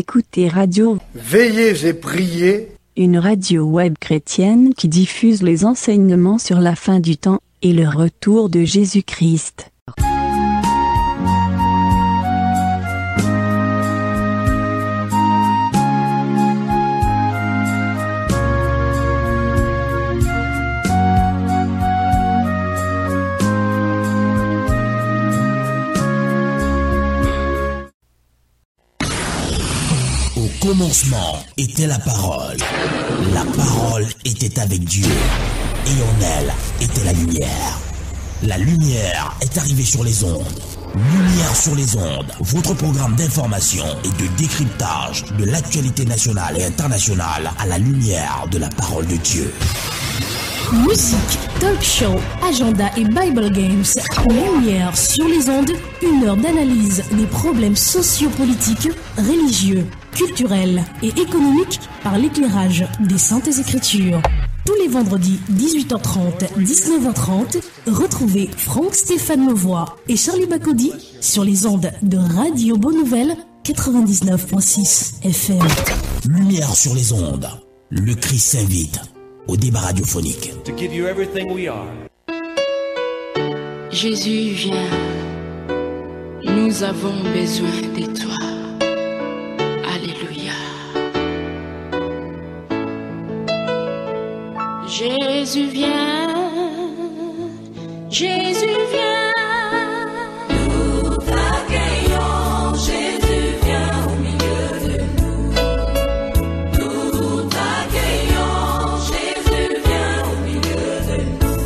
écoutez Radio Veillez et priez, une radio web chrétienne qui diffuse les enseignements sur la fin du temps et le retour de Jésus-Christ. Au commencement était la parole. La parole était avec Dieu. Et en elle était la lumière. La lumière est arrivée sur les ondes. Lumière sur les ondes, votre programme d'information et de décryptage de l'actualité nationale et internationale à la lumière de la parole de Dieu. Musique, talk show, agenda et Bible Games. Lumière sur les ondes, une heure d'analyse des problèmes sociopolitiques, religieux, culturels et économiques par l'éclairage des Saintes Écritures. Tous les vendredis 18h30, 19h30, retrouvez Franck Stéphane Mauvois et Charlie Bacody sur les ondes de Radio Bonne Nouvelle 99.6 FM. Lumière sur les ondes, le Christ s'invite au débat radiophonique. To give you everything we are. Jésus, viens. Nous avons besoin de toi. Alléluia. Jésus, viens. Jésus, viens. Nous t'accueillons. Jésus, viens au milieu de nous. Nous t'accueillons. Jésus, viens au milieu de nous.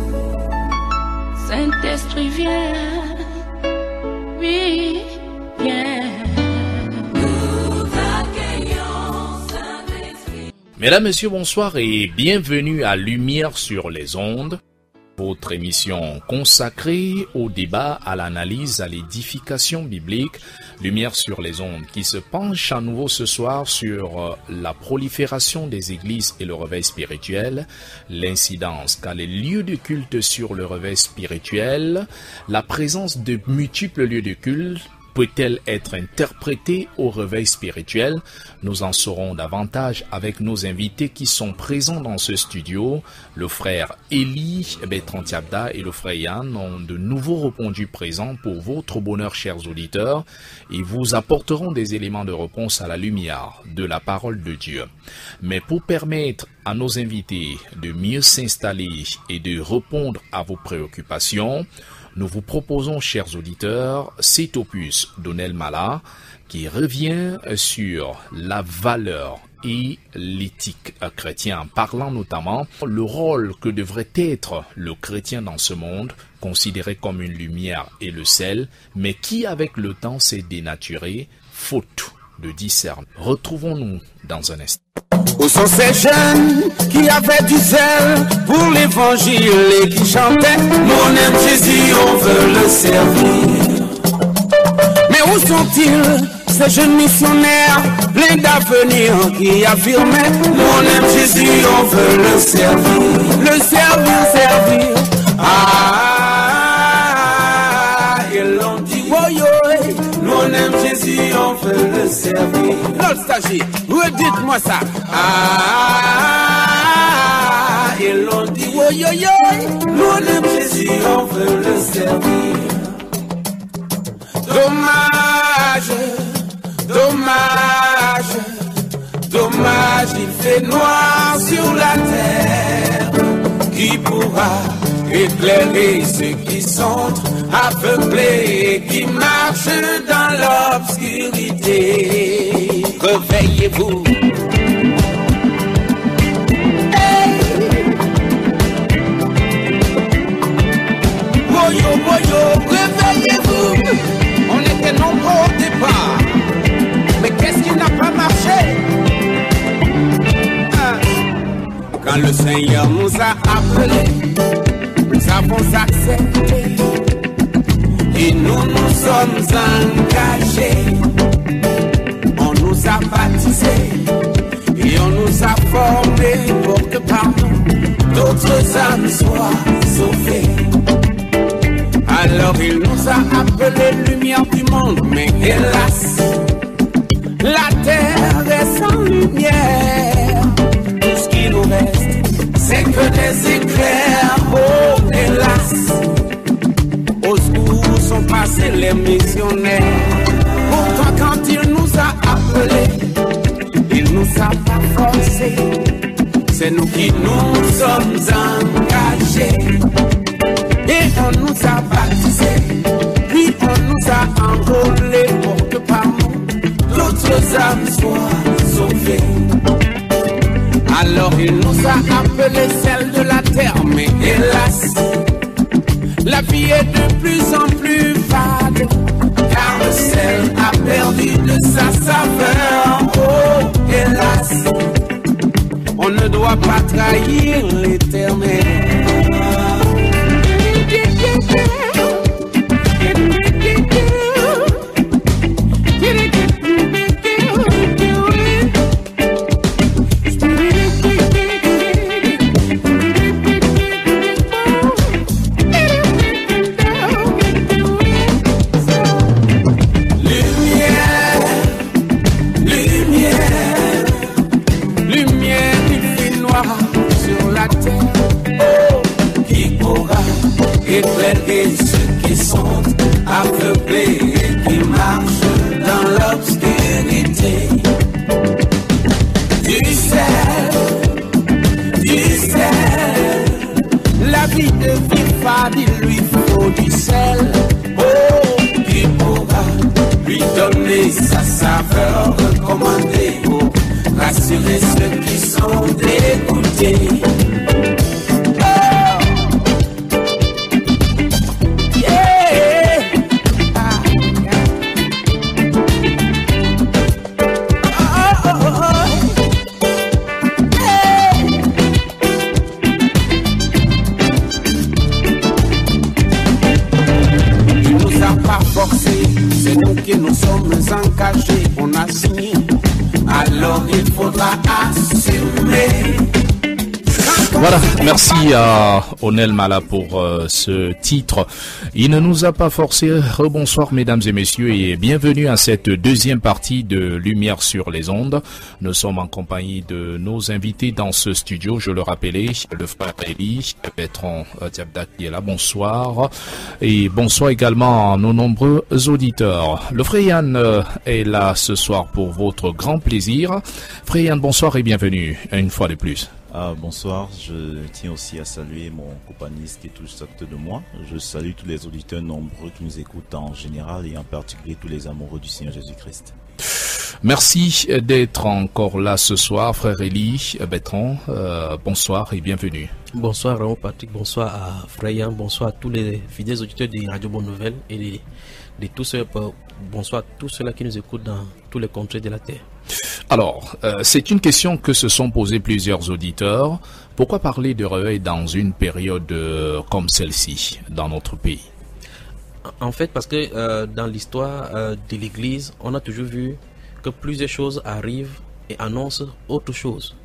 Saint-Esprit, viens. Oui, viens. Nous t'accueillons, Saint-Esprit. Mesdames, Messieurs, bonsoir et bienvenue à Lumière sur les ondes, votre émission consacrée au débat, à l'analyse, à l'édification biblique. Lumière sur les ondes qui se penche à nouveau ce soir sur la prolifération des églises et le réveil spirituel, l'incidence qu'a les lieux de culte sur le réveil spirituel, la présence de multiples lieux de culte. Peut-elle être interprétée au réveil spirituel? Nous en saurons davantage avec nos invités qui sont présents dans ce studio. Le frère Élie Bertrand-Tiabda et le frère Yann ont de nouveau répondu présents pour votre bonheur, chers auditeurs, et vous apporteront des éléments de réponse à la lumière de la parole de Dieu. Mais pour permettre à nos invités de mieux s'installer et de répondre à vos préoccupations, nous vous proposons, chers auditeurs, cet opus d'Onel Mala qui revient sur la valeur et l'éthique chrétienne, parlant notamment le rôle que devrait être le chrétien dans ce monde, considéré comme une lumière et le sel, mais qui avec le temps s'est dénaturé, faute de discernement. Retrouvons-nous dans un instant. Où sont ces jeunes qui avaient du zèle pour l'évangile et qui chantaient mon aime Jésus, on veut le servir. Mais où sont-ils, ces jeunes missionnaires pleins d'avenir qui affirmaient mon aime Jésus, on veut le servir. Le servir, servir. Ah, ils l'ont dit, oh yo, mon aime Jésus, on veut le servir. L'autre stagiaire, redites-moi ça. Ah, ils l'ont dit, oh yo yo, mon aime Jésus, on veut le servir. Dommage, dommage, dommage, il fait noir sur la terre. Qui pourra éclairer ceux qui sont aveuglés et qui marchent dans l'obscurité? Réveillez-vous. Hey. Boyo, boyo, réveillez-vous. On était nombreux au départ, mais qu'est-ce qui n'a pas marché? Quand le Seigneur nous a appelés, nous avons accepté et nous nous sommes engagés. On nous a baptisés et on nous a formés pour que par nous d'autres âmes soient sauvées. Alors il nous a appelés lumière du monde, mais hélas, la terre lumière. Tout ce qui nous reste, c'est que des éclairs. Oh, hélas, au secours sont passés les missionnaires. Pourtant, quand il nous a appelés, il nous a pas forcés. C'est nous qui nous sommes engagés. Et on nous a baptisés, puis on nous a enrôlés pour que par nous, d'autres âmes soient sauvées. Alors il nous a appelés celles de la terre, mais hélas, la vie est de plus en plus fade, car le sel a perdu de sa saveur. Oh, hélas, on ne doit pas trahir l'Éternel. Éclairer ceux qui sont aveuglés et qui marchent dans l'obscurité. Du sel, la vie devient fade, il lui faut du sel. Oh, qui pourra lui donner sa saveur recommandée pour rassurer ceux qui sont dégoûtés. C'est nous qui nous sommes engagés, on a signé, alors il faudra assumer. Voilà, merci à Onel Mala pour ce titre. Il ne nous a pas forcé. Rebonsoir mesdames et messieurs et bienvenue à cette deuxième partie de Lumière sur les ondes. Nous sommes en compagnie de nos invités dans ce studio, je le rappelais, le frère Eli, Bertrand Diabda qui est là, bonsoir. Et bonsoir également à nos nombreux auditeurs. Le frère Yann est là ce soir pour votre grand plaisir. Frère Yann, bonsoir et bienvenue une fois de plus. Bonsoir, je tiens aussi à saluer mon companiste qui est tout juste à côté de moi. Je salue tous les auditeurs nombreux qui nous écoutent en général et en particulier tous les amoureux du Seigneur Jésus-Christ. Merci d'être encore là ce soir, frère Eli, Bertrand, bonsoir et bienvenue. Bonsoir Raoul Patrick, bonsoir à frère Yann, bonsoir à tous les fidèles auditeurs de Radio Bonne Nouvelle et de tous ceux, bonsoir à tous ceux-là qui nous écoutent dans tous les contrées de la terre. Alors, c'est une question que se sont posées plusieurs auditeurs. Pourquoi parler de réveil dans une période comme celle-ci, dans notre pays? En fait, parce que dans l'histoire de l'Église, on a toujours vu que plusieurs choses arrivent et annoncent autre chose.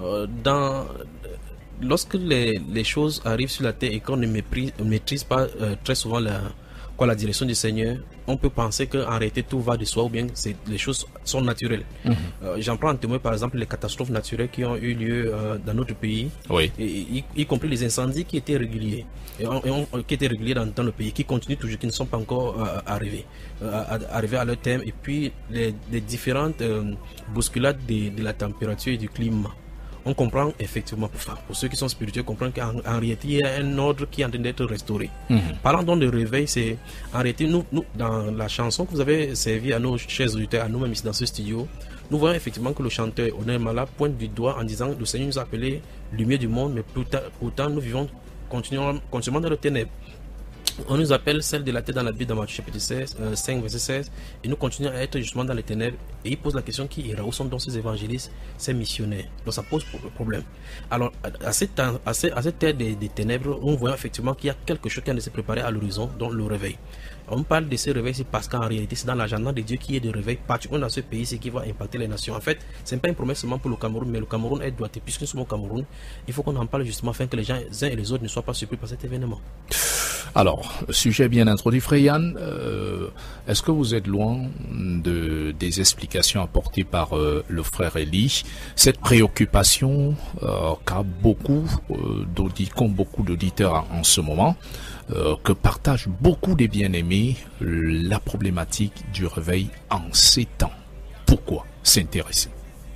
Lorsque les choses arrivent sur la terre et qu'on ne maîtrise pas très souvent la direction du Seigneur, on peut penser qu'en réalité tout va de soi ou bien les choses sont naturelles. J'en prends en témoin par exemple les catastrophes naturelles qui ont eu lieu dans notre pays, oui. y compris les incendies qui étaient réguliers, qui étaient réguliers dans le pays, qui continuent toujours, qui ne sont pas encore arrivés à leur terme, et puis les différentes bousculades de la température et du climat. On comprend effectivement, pour ceux qui sont spirituels, comprennent qu'en réalité, il y a un ordre qui est en train d'être restauré. Parlant donc de réveil, c'est en réalité, nous, dans la chanson que vous avez servi à nos chers auditeurs, à nous-mêmes ici dans ce studio, nous voyons effectivement que le chanteur Onel Mala pointe du doigt en disant le Seigneur nous a appelés lumière du monde, mais pourtant nous vivons continuellement dans le ténèbres. On nous appelle celle de la tête dans la Bible dans Matthieu chapitre 5 verset 16, et nous continuons à être justement dans les ténèbres. Et il pose la question qui ira, où sont donc ces évangélistes, ces missionnaires? Donc ça pose problème. Alors à cette terre des ténèbres, on voit effectivement qu'il y a quelque chose qui a de se préparer à l'horizon, donc le réveil. On parle de ce réveil, c'est parce qu'en réalité c'est dans l'agenda de Dieu qui est de réveil particulièrement dans ce pays, c'est qui va impacter les nations. En fait, ce n'est pas une promesse seulement pour le Cameroun, mais le Cameroun est doigté. Puisque nous sommes au Cameroun, il faut qu'on en parle justement afin que les gens, les uns et les autres, ne soient pas surpris par cet événement. Alors, sujet bien introduit, Frère Yann, est-ce que vous êtes loin des explications apportées par le frère Elie, cette préoccupation qu'a beaucoup d'auditeurs en ce moment, que partagent beaucoup des bien-aimés, la problématique du réveil en ces temps? Pourquoi s'intéresser?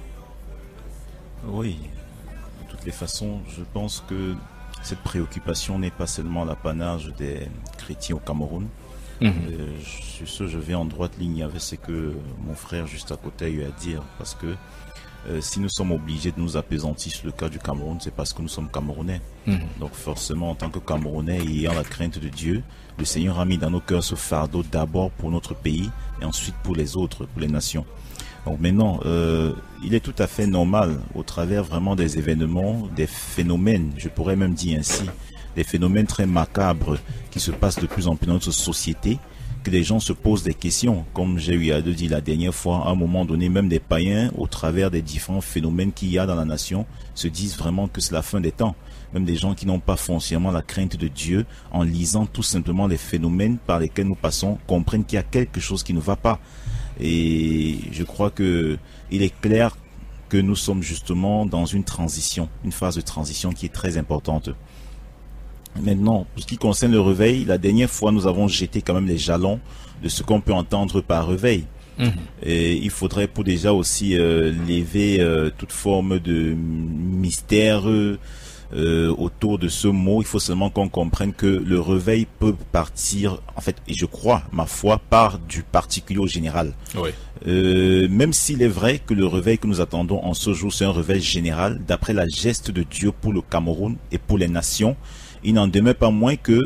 Oui, de toutes les façons, je pense que cette préoccupation n'est pas seulement l'apanage des chrétiens au Cameroun. Sur ce, je vais en droite ligne avec ce que mon frère juste à côté a eu à dire, parce que si nous sommes obligés de nous apaisantir sur le cas du Cameroun, c'est parce que nous sommes Camerounais. Donc forcément, en tant que Camerounais ayant la crainte de Dieu, le Seigneur a mis dans nos cœurs ce fardeau d'abord pour notre pays et ensuite pour les autres, pour les nations. Donc maintenant, il est tout à fait normal, au travers vraiment des événements, des phénomènes, je pourrais même dire ainsi, des phénomènes très macabres qui se passent de plus en plus dans notre société, que les gens se posent des questions. Comme j'ai eu à le dire la dernière fois, à un moment donné, même des païens, au travers des différents phénomènes qu'il y a dans la nation, se disent vraiment que c'est la fin des temps. Même des gens qui n'ont pas foncièrement la crainte de Dieu, en lisant tout simplement les phénomènes par lesquels nous passons, comprennent qu'il y a quelque chose qui ne va pas. Et je crois que il est clair que nous sommes justement dans une transition, une phase de transition qui est très importante. Maintenant, pour ce qui concerne le réveil, la dernière fois, nous avons jeté quand même les jalons de ce qu'on peut entendre par réveil. Et il faudrait pour déjà aussi lever toute forme de mystère autour de ce mot. Il faut seulement qu'on comprenne que le réveil peut partir, en fait, et je crois, ma foi, part du particulier au général. Oui. Même s'il est vrai que le réveil que nous attendons en ce jour, c'est un réveil général, d'après la geste de Dieu pour le Cameroun et pour les nations, il n'en demeure pas moins que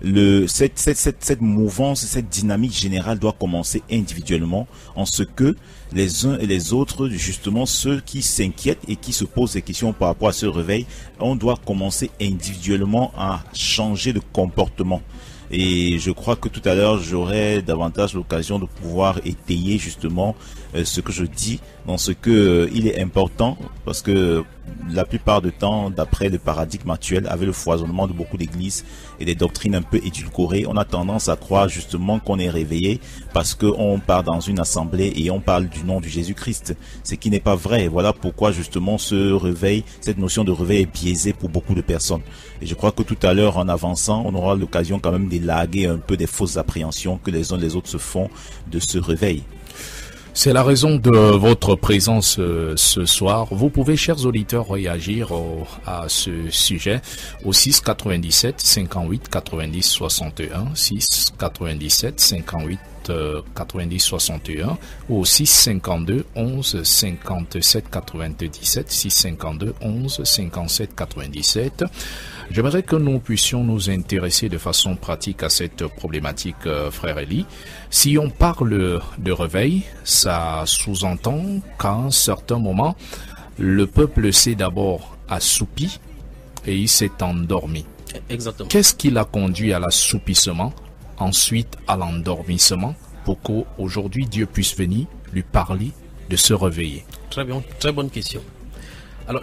cette mouvance, cette dynamique générale doit commencer individuellement, en ce que les uns et les autres, justement ceux qui s'inquiètent et qui se posent des questions par rapport à ce réveil, on doit commencer individuellement à changer de comportement. Et je crois que tout à l'heure, j'aurai davantage l'occasion de pouvoir étayer justement ce que je dis, dans ce que il est important, parce que la plupart du temps, d'après le paradigme actuel, avec le foisonnement de beaucoup d'églises et des doctrines un peu édulcorées, on a tendance à croire justement qu'on est réveillé parce qu'on part dans une assemblée et on parle du nom du Jésus-Christ, ce qui n'est pas vrai. Voilà pourquoi justement ce réveil, cette notion de réveil est biaisée pour beaucoup de personnes. Et je crois que tout à l'heure, en avançant, on aura l'occasion quand même d'élaguer un peu des fausses appréhensions que les uns et les autres se font de ce réveil. C'est la raison de votre présence ce soir. Vous pouvez, chers auditeurs, réagir à ce sujet au 6 97 58 90 61, 6 97 58 90 61 ou au 6 52 11 57 97, 6 52 11 57 97. J'aimerais que nous puissions nous intéresser de façon pratique à cette problématique, frère Elie. Si on parle de réveil, ça sous-entend qu'à un certain moment, le peuple s'est d'abord assoupi et il s'est endormi. Exactement. Qu'est-ce qui l'a conduit à l'assoupissement, ensuite à l'endormissement, pour qu'aujourd'hui Dieu puisse venir lui parler de se réveiller? Très bien, très bonne question. Alors,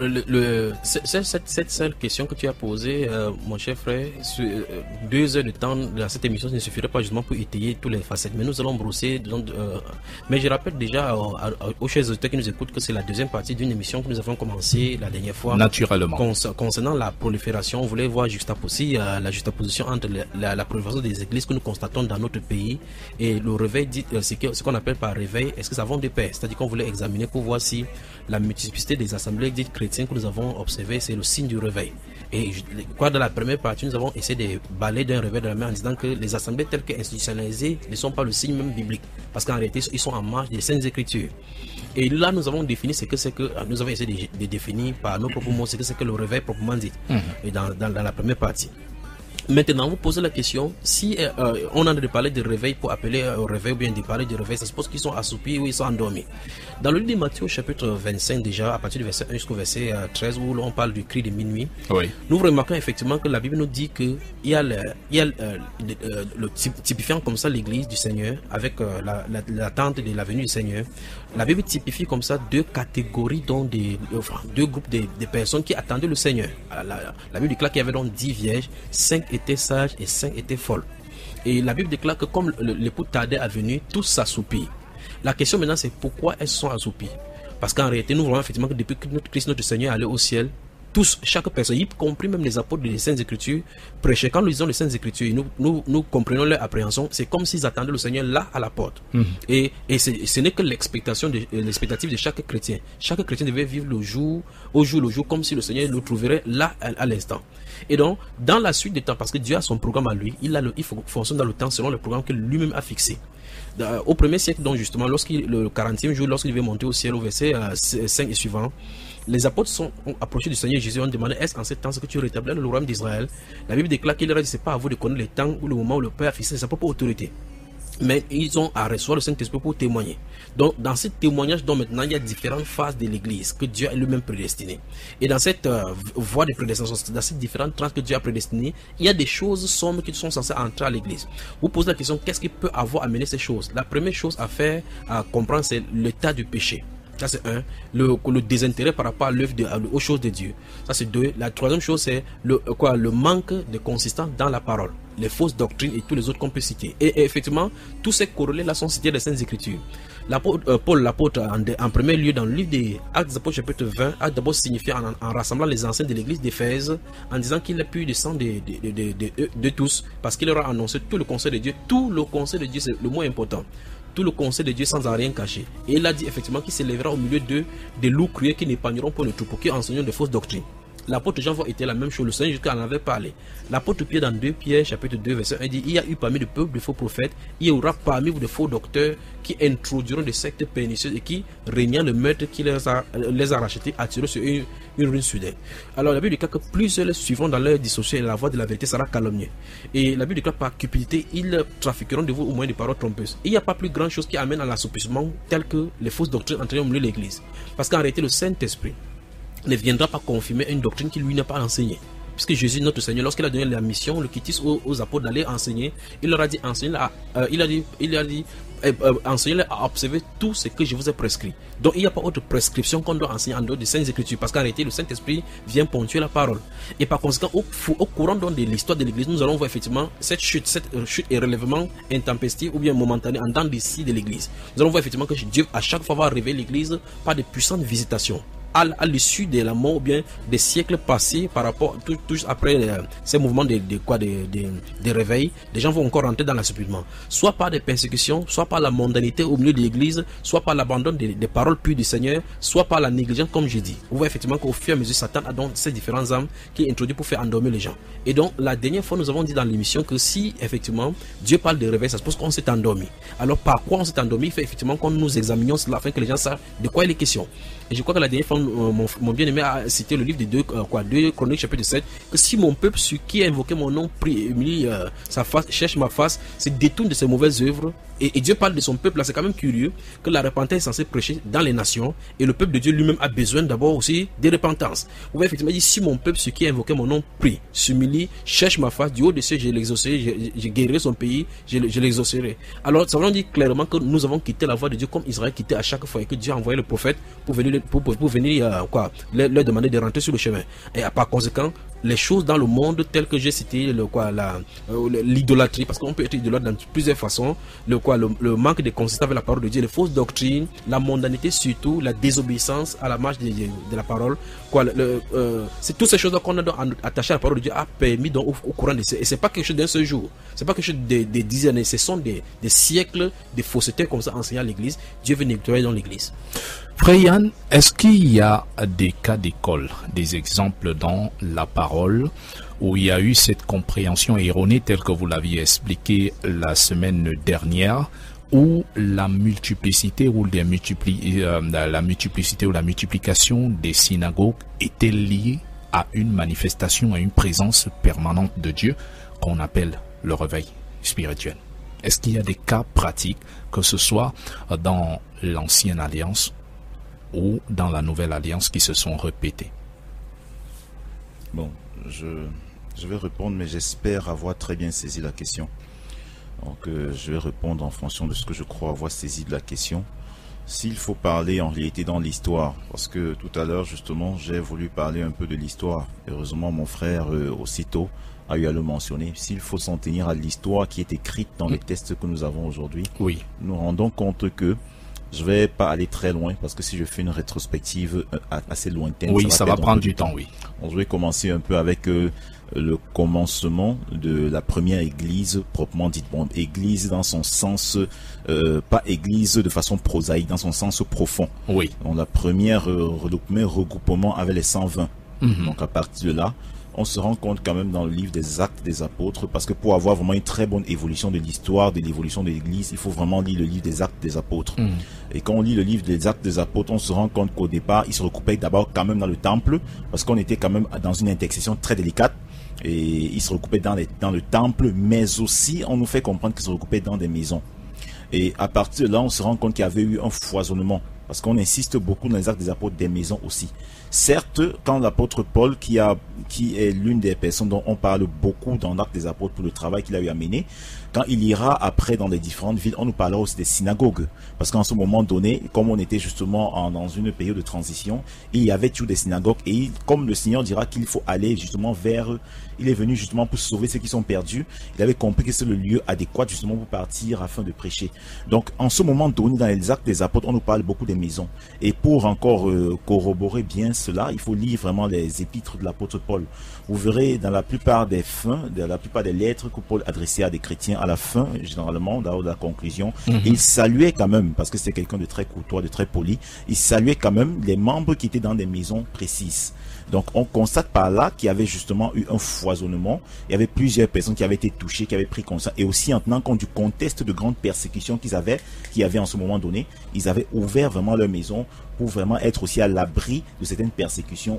cette seule question que tu as posée, mon cher frère, 2 heures de temps dans cette émission ne suffirait pas justement pour étayer toutes les facettes. Mais nous allons brosser. Mais je rappelle déjà aux chers auditeurs qui nous écoutent que c'est la deuxième partie d'une émission que nous avons commencé la dernière fois. Naturellement. Concernant la prolifération, on voulait voir la juxtaposition entre la prolifération des églises que nous constatons dans notre pays et le réveil, ce qu'on appelle par réveil, est-ce que ça va de pair? C'est-à-dire qu'on voulait examiner pour voir si la multiplicité des assemblées dites chrétiennes que nous avons observées, c'est le signe du réveil. Et dans la première partie, nous avons essayé de balayer d'un réveil de la main en disant que les assemblées telles qu'institutionnalisées ne sont pas le signe même biblique. Parce qu'en réalité, ils sont en marge des Saintes Écritures. Et là, nous avons défini ce que c'est que, nous avons essayé de définir par nos propres mots ce que c'est que le réveil proprement dit. Et dans la première partie. Maintenant, vous posez la question, si on a de parler de réveil pour appeler au réveil ou bien de parler de réveil, ça suppose qu'ils sont assoupis ou ils sont endormis. Dans le livre de Matthieu, chapitre 25 déjà, à partir du verset 1 jusqu'au verset 13, où on parle du cri de minuit, oui. Nous remarquons effectivement que la Bible nous dit qu'il y a le typifiant comme ça l'église du Seigneur, avec l'attente de la venue du Seigneur. La Bible typifie comme ça 2 catégories, dont 2 groupes de personnes qui attendaient le Seigneur. La Bible déclare qu'il y avait donc 10 vierges, 5 étaient était sage et 5 étaient folles. Et la Bible déclare que comme l'époux tardait à venir, tous s'assoupirent. La question maintenant c'est pourquoi elles sont assoupies? Parce qu'en réalité nous voyons effectivement que depuis que Christ notre Seigneur est allé au ciel, tous, chaque personne, y compris même les apôtres des Saintes Écritures, prêchaient. Quand nous lisons les Saintes Écritures, nous comprenons leur appréhension, c'est comme s'ils attendaient le Seigneur là à la porte. Et ce n'est que l'expectative de chaque chrétien. Chaque chrétien devait vivre le jour comme si le Seigneur le trouverait là à l'instant. Et donc, dans la suite des temps, parce que Dieu a son programme à lui, il fonctionne dans le temps selon le programme que lui-même a fixé. Au premier siècle, donc justement, le 40e jour, lorsqu'il devait monter au ciel, au verset 5 et suivant, les apôtres sont approchés du Seigneur Jésus, ont demandé: est-ce qu'en ce temps que tu rétablis le royaume d'Israël? La Bible déclare qu'il leur a dit: c'est pas à vous de connaître le temps ou le moment où le Père a fixé sa propre autorité, mais ils ont à recevoir le Saint-Esprit pour témoigner. Donc dans ce témoignage, donc maintenant il y a différentes phases de l'Église que Dieu a lui-même prédestinées. Et dans cette voie de prédestination, dans ces différentes tranches que Dieu a prédestinées, il y a des choses sombres qui sont censées entrer à l'Église. Vous posez la question: qu'est-ce qui peut avoir amené ces choses? La première chose à faire, à comprendre, c'est l'état du péché. Ça c'est un, le désintérêt par rapport à l'œuvre aux choses de Dieu. Ça c'est deux. La troisième chose c'est le manque de consistance dans la parole, les fausses doctrines et tous les autres qu'on peut citer. Et effectivement, tous ces corrélés là sont cités dans les Saintes Écritures. Paul l'apôtre en premier lieu dans le livre des Actes des Apôtres chapitre 20 a d'abord signifié en rassemblant les anciens de l'église d'Éphèse en disant qu'il a pu descendre de tous, parce qu'il leur a annoncé tout le conseil de Dieu. Tout le conseil de Dieu, c'est le mot important. Tout le conseil de Dieu sans en rien cacher. Et il a dit effectivement qu'il s'élèvera au milieu d'eux des loups cruels qui n'épargneront pas le troupeau, qui enseignent de fausses doctrines. L'apôtre Jean était la même chose, le Seigneur jusqu'à en avait parlé. L'apôtre Pierre dans 2 Pierre chapitre 2 verset 1 dit: il y a eu parmi le peuple de faux prophètes, il y aura parmi vous de faux docteurs qui introduiront des sectes pernicieuses et qui, régnant le maître qui les a rachetés, attireront sur une ruine soudaine. Alors la Bible déclare que plusieurs suivront dans leur dissociation et la voie de la vérité sera calomniée. Et la Bible déclare par cupidité, ils trafiqueront de vous au moyen de paroles trompeuses. Il n'y a pas plus grand chose qui amène à l'assoupissement tel que les fausses doctrines entrées au milieu de l'église. Parce qu'en réalité le Saint-Esprit ne viendra pas confirmer une doctrine qui lui n'a pas enseignée. Puisque Jésus, notre Seigneur, lorsqu'il a donné la mission, le quitis aux apôtres d'aller enseigner, il leur a dit: enseignez-les à observer tout ce que je vous ai prescrit. Donc il n'y a pas autre prescription qu'on doit enseigner en dehors des Saintes Écritures, parce qu'en réalité le Saint-Esprit vient ponctuer la parole. Et par conséquent, au courant donc de l'histoire de l'Église, nous allons voir effectivement cette chute et relèvement intempestif ou bien momentané en temps d'ici de l'Église. Nous allons voir effectivement que Dieu à chaque fois va révéler l'Église par de puissantes visitations. À l'issue de la mort ou bien des siècles passés, par rapport tout après ces mouvements de réveil, les gens vont encore rentrer dans l'assouplissement, soit par des persécutions, soit par la mondanité au milieu de l'église, soit par l'abandon des paroles pures du Seigneur, soit par la négligence, comme je dis. Vous voyez effectivement qu'au fur et à mesure, Satan a donc ces différentes âmes qui introduit pour faire endormir les gens. Et donc la dernière fois nous avons dit dans l'émission que si effectivement Dieu parle de réveil, ça suppose qu'on s'est endormi. Alors par quoi on s'est endormi? Il fait effectivement qu'on nous examinions cela afin que les gens sachent de quoi il est question. Et je crois que la dernière fois mon bien-aimé a cité le livre de 2 Chroniques chapitre 7, que si mon peuple, celui qui a invoqué mon nom, prie, humilie sa face, cherche ma face, se détourne de ses mauvaises œuvres, et Dieu parle de son peuple là, c'est quand même curieux que la repentance est censée prêcher dans les nations, et le peuple de Dieu lui-même a besoin d'abord aussi de repentance. Vous voyez effectivement, il dit: si mon peuple, celui qui a invoqué mon nom, prie, s'humilie, cherche ma face, du haut de cieux je l'exaucerai, je guérirai son pays, je l'exaucerai. Alors ça veut dire clairement que nous avons quitté la voie de Dieu comme Israël quittait à chaque fois, et que Dieu a envoyé le prophète pour venir leur demander de rentrer sur le chemin. Et par conséquent, les choses dans le monde telles que j'ai cité, l'idolâtrie, parce qu'on peut être idolâtre dans plusieurs façons, le manque de consistance avec la parole de Dieu, les fausses doctrines, la mondanité surtout, la désobéissance à la marche de la parole, c'est toutes ces choses qu'on a attachées à la parole de Dieu a permis donc au courant de et c'est pas quelque chose d'un seul jour, c'est pas quelque chose de dizaines d'années, ce sont des siècles de fausseté comme ça enseignés à l'église. Dieu veut nettoyer dans l'église. Frère Yann, est-ce qu'il y a des cas d'école, des exemples dans la parole où il y a eu cette compréhension erronée telle que vous l'aviez expliqué la semaine dernière, où la multiplicité ou la multiplication des synagogues était liée à une manifestation, à une présence permanente de Dieu qu'on appelle le réveil spirituel? Est-ce qu'il y a des cas pratiques, que ce soit dans l'ancienne alliance ou dans la nouvelle alliance, qui se sont répétés? Bon, je vais répondre, mais j'espère avoir très bien saisi la question. Donc je vais répondre en fonction de ce que je crois avoir saisi de la question. S'il faut parler en réalité dans l'histoire, parce que tout à l'heure justement j'ai voulu parler un peu de l'histoire, heureusement mon frère aussitôt a eu à le mentionner, s'il faut s'en tenir à l'histoire qui est écrite dans les textes que nous avons aujourd'hui, oui, nous rendons compte que je vais pas aller très loin parce que si je fais une rétrospective assez lointaine, oui, ça va prendre du temps, oui. Je vais commencer un peu avec le commencement de la première église proprement dite. Bon, église dans son sens, pas église de façon prosaïque, dans son sens profond. Oui. Donc la première regroupement avait les 120. Donc à partir de là, on se rend compte quand même dans le livre des Actes des Apôtres, parce que pour avoir vraiment une très bonne évolution de l'histoire, de l'évolution de l'Église, il faut vraiment lire le livre des Actes des Apôtres. Et quand on lit le livre des Actes des Apôtres, on se rend compte qu'au départ, ils se recoupaient d'abord quand même dans le temple, parce qu'on était quand même dans une intercession très délicate, et ils se recoupaient dans le temple, mais aussi on nous fait comprendre qu'ils se recoupaient dans des maisons. Et à partir de là, on se rend compte qu'il y avait eu un foisonnement, parce qu'on insiste beaucoup dans les Actes des Apôtres des maisons aussi. Certes, quand l'apôtre Paul, qui est l'une des personnes dont on parle beaucoup dans l'Acte des Apôtres pour le travail qu'il a eu à mener, quand il ira après dans les différentes villes, on nous parlera aussi des synagogues. Parce qu'en ce moment donné, comme on était justement dans une période de transition, il y avait toujours des synagogues. Et comme le Seigneur dira qu'il faut aller justement il est venu justement pour sauver ceux qui sont perdus, il avait compris que c'est le lieu adéquat justement pour partir afin de prêcher. Donc en ce moment donné, dans les Actes des Apôtres, on nous parle beaucoup des maisons. Et pour encore corroborer bien cela, il faut lire vraiment les épîtres de l'apôtre Paul. Vous verrez dans la plupart des lettres que Paul adressait à des chrétiens, à la fin, généralement, dans la conclusion, il saluait quand même, parce que c'était quelqu'un de très courtois, de très poli, il saluait quand même les membres qui étaient dans des maisons précises. Donc on constate par là qu'il y avait justement eu un foisonnement, il y avait plusieurs personnes qui avaient été touchées, qui avaient pris conscience, et aussi en tenant compte du contexte de grande persécution qu'il y avait en ce moment donné, ils avaient ouvert vraiment leur maison pour vraiment être aussi à l'abri de certaines persécutions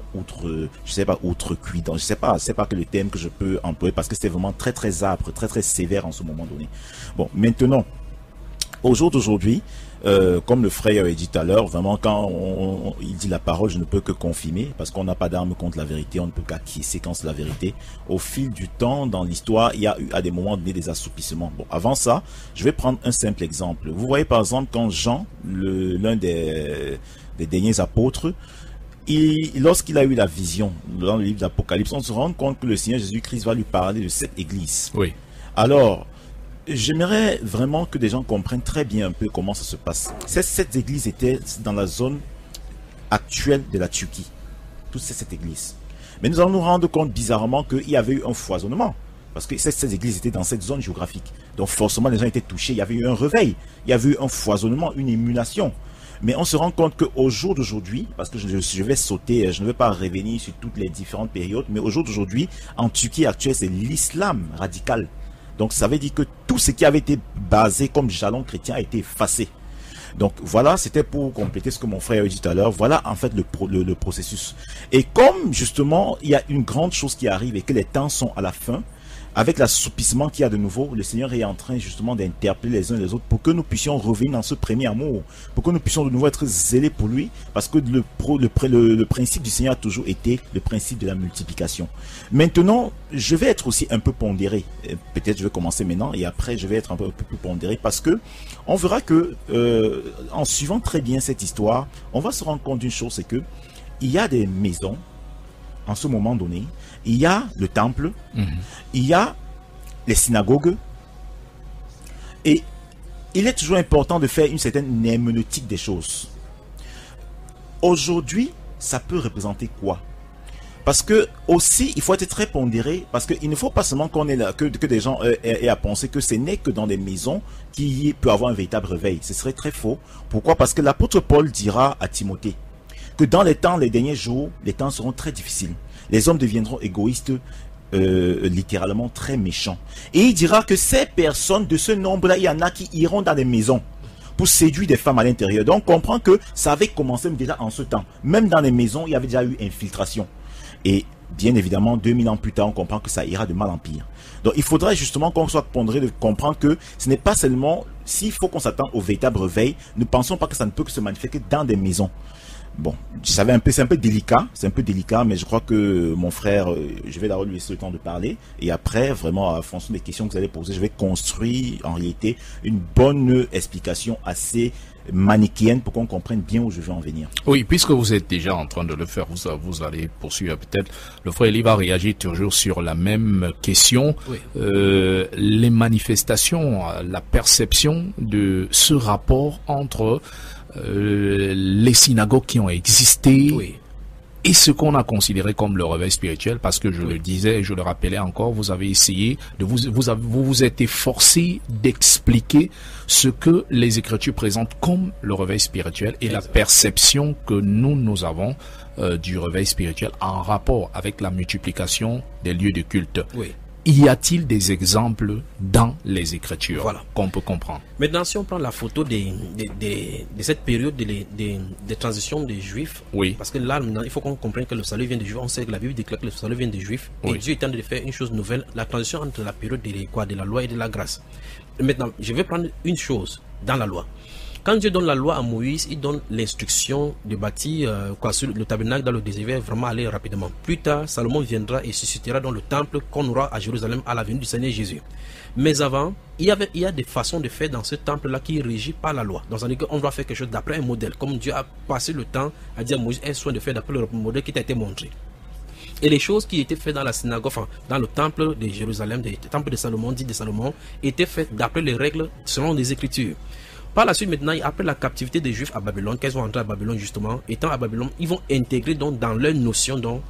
outrecuidantes. Je sais pas, c'est pas que le terme que je peux employer, parce que c'était vraiment très très âpre, très très sévère en ce moment donné. Bon, maintenant, au jour d'aujourd'hui, comme le frère a dit tout à l'heure, vraiment quand il dit la parole, je ne peux que confirmer, parce qu'on n'a pas d'arme contre la vérité, on ne peut qu'acquiescer quand c'est la vérité. Au fil du temps, dans l'histoire, il y a eu à des moments donnés des assoupissements. Bon, avant ça, je vais prendre un simple exemple. Vous voyez par exemple quand Jean, l'un des derniers apôtres, lorsqu'il a eu la vision dans le livre d'Apocalypse, on se rend compte que le Seigneur Jésus-Christ va lui parler de cette église. Oui. Alors, j'aimerais vraiment que des gens comprennent très bien un peu comment ça se passe. Cette église était dans la zone actuelle de la Turquie. Toute cette église. Mais nous allons nous rendre compte bizarrement qu'il y avait eu un foisonnement. Parce que cette église était dans cette zone géographique. Donc forcément les gens étaient touchés. Il y avait eu un réveil. Il y avait eu un foisonnement, une émulation. Mais on se rend compte qu'au jour d'aujourd'hui, parce que je vais sauter, je ne vais pas revenir sur toutes les différentes périodes, mais au jour d'aujourd'hui, en Turquie actuelle, c'est l'islam radical. Donc ça veut dire que tout ce qui avait été basé comme jalon chrétien a été effacé. Donc voilà, c'était pour compléter ce que mon frère a dit tout à l'heure. Voilà en fait le processus. Et comme justement il y a une grande chose qui arrive et que les temps sont à la fin, avec l'assoupissement qu'il y a de nouveau, le Seigneur est en train justement d'interpeller les uns les autres pour que nous puissions revenir dans ce premier amour, pour que nous puissions de nouveau être zélés pour lui, parce que le principe du Seigneur a toujours été le principe de la multiplication. Maintenant, je vais être aussi un peu pondéré. Peut-être je vais commencer maintenant et après je vais être un peu plus pondéré, parce que on verra que en suivant très bien cette histoire, on va se rendre compte d'une chose, c'est que il y a des maisons en ce moment donné. Il y a le temple, il y a les synagogues, et il est toujours important de faire une certaine herméneutique des choses. Aujourd'hui, ça peut représenter quoi? Parce que aussi, il faut être très pondéré, parce qu'il ne faut pas seulement qu'on ait là, que des gens aient à penser que ce n'est que dans des maisons qu'il peut avoir un véritable réveil. Ce serait très faux. Pourquoi? Parce que l'apôtre Paul dira à Timothée que dans les derniers jours, les temps seront très difficiles. Les hommes deviendront égoïstes, littéralement très méchants. Et il dira que ces personnes de ce nombre-là, il y en a qui iront dans des maisons pour séduire des femmes à l'intérieur. Donc on comprend que ça avait commencé déjà en ce temps. Même dans les maisons, il y avait déjà eu infiltration. Et bien évidemment, 2000 ans plus tard, on comprend que ça ira de mal en pire. Donc il faudrait justement qu'on soit pondéré de comprendre que ce n'est pas seulement, s'il faut qu'on s'attende au véritable réveil, ne pensons pas que ça ne peut que se manifester que dans des maisons. Bon, c'est un peu délicat, mais je crois que mon frère, je vais d'abord lui laisser le temps de parler, et après, vraiment, en fonction des questions que vous allez poser, je vais construire, en réalité, une bonne explication assez manichéenne pour qu'on comprenne bien où je veux en venir. Oui, puisque vous êtes déjà en train de le faire, vous allez poursuivre peut-être. Le frère Eli va réagir toujours sur la même question. Oui. Les manifestations, la perception de ce rapport entre les synagogues qui ont existé, oui, et ce qu'on a considéré comme le réveil spirituel, parce que je le disais et je le rappelais encore, vous avez essayé de vous êtes forcé d'expliquer ce que les Écritures présentent comme le réveil spirituel et la perception que nous avons du réveil spirituel en rapport avec la multiplication des lieux de culte. Oui. Y a-t-il des exemples dans les Écritures, voilà, qu'on peut comprendre? Maintenant, si on prend la photo de cette période des transitions des Juifs, oui, parce que là, maintenant, il faut qu'on comprenne que le salut vient des Juifs. On sait que la Bible déclare que le salut vient des Juifs, oui, et Dieu est en train de faire une chose nouvelle, la transition entre la période de la loi et de la grâce. Maintenant, je vais prendre une chose dans la loi. Quand Dieu donne la loi à Moïse, il donne l'instruction de bâtir sur le tabernacle dans le désert, vraiment aller rapidement. Plus tard, Salomon viendra et suscitera dans le temple qu'on aura à Jérusalem à la venue du Seigneur Jésus. Mais avant, il y a des façons de faire dans ce temple-là qui est régi par la loi. Dans un cas, on doit faire quelque chose d'après un modèle. Comme Dieu a passé le temps à dire à Moïse, aie soin de faire d'après le modèle qui t'a été montré. Et les choses qui étaient faites dans la synagogue, enfin, dans le temple de Jérusalem, le temple de Salomon, dit de Salomon, étaient faites d'après les règles selon les Écritures. Par la suite, maintenant, après la captivité des Juifs à Babylone, qu'ils vont entrer à Babylone justement, étant à Babylone, ils vont intégrer donc dans leur notion donc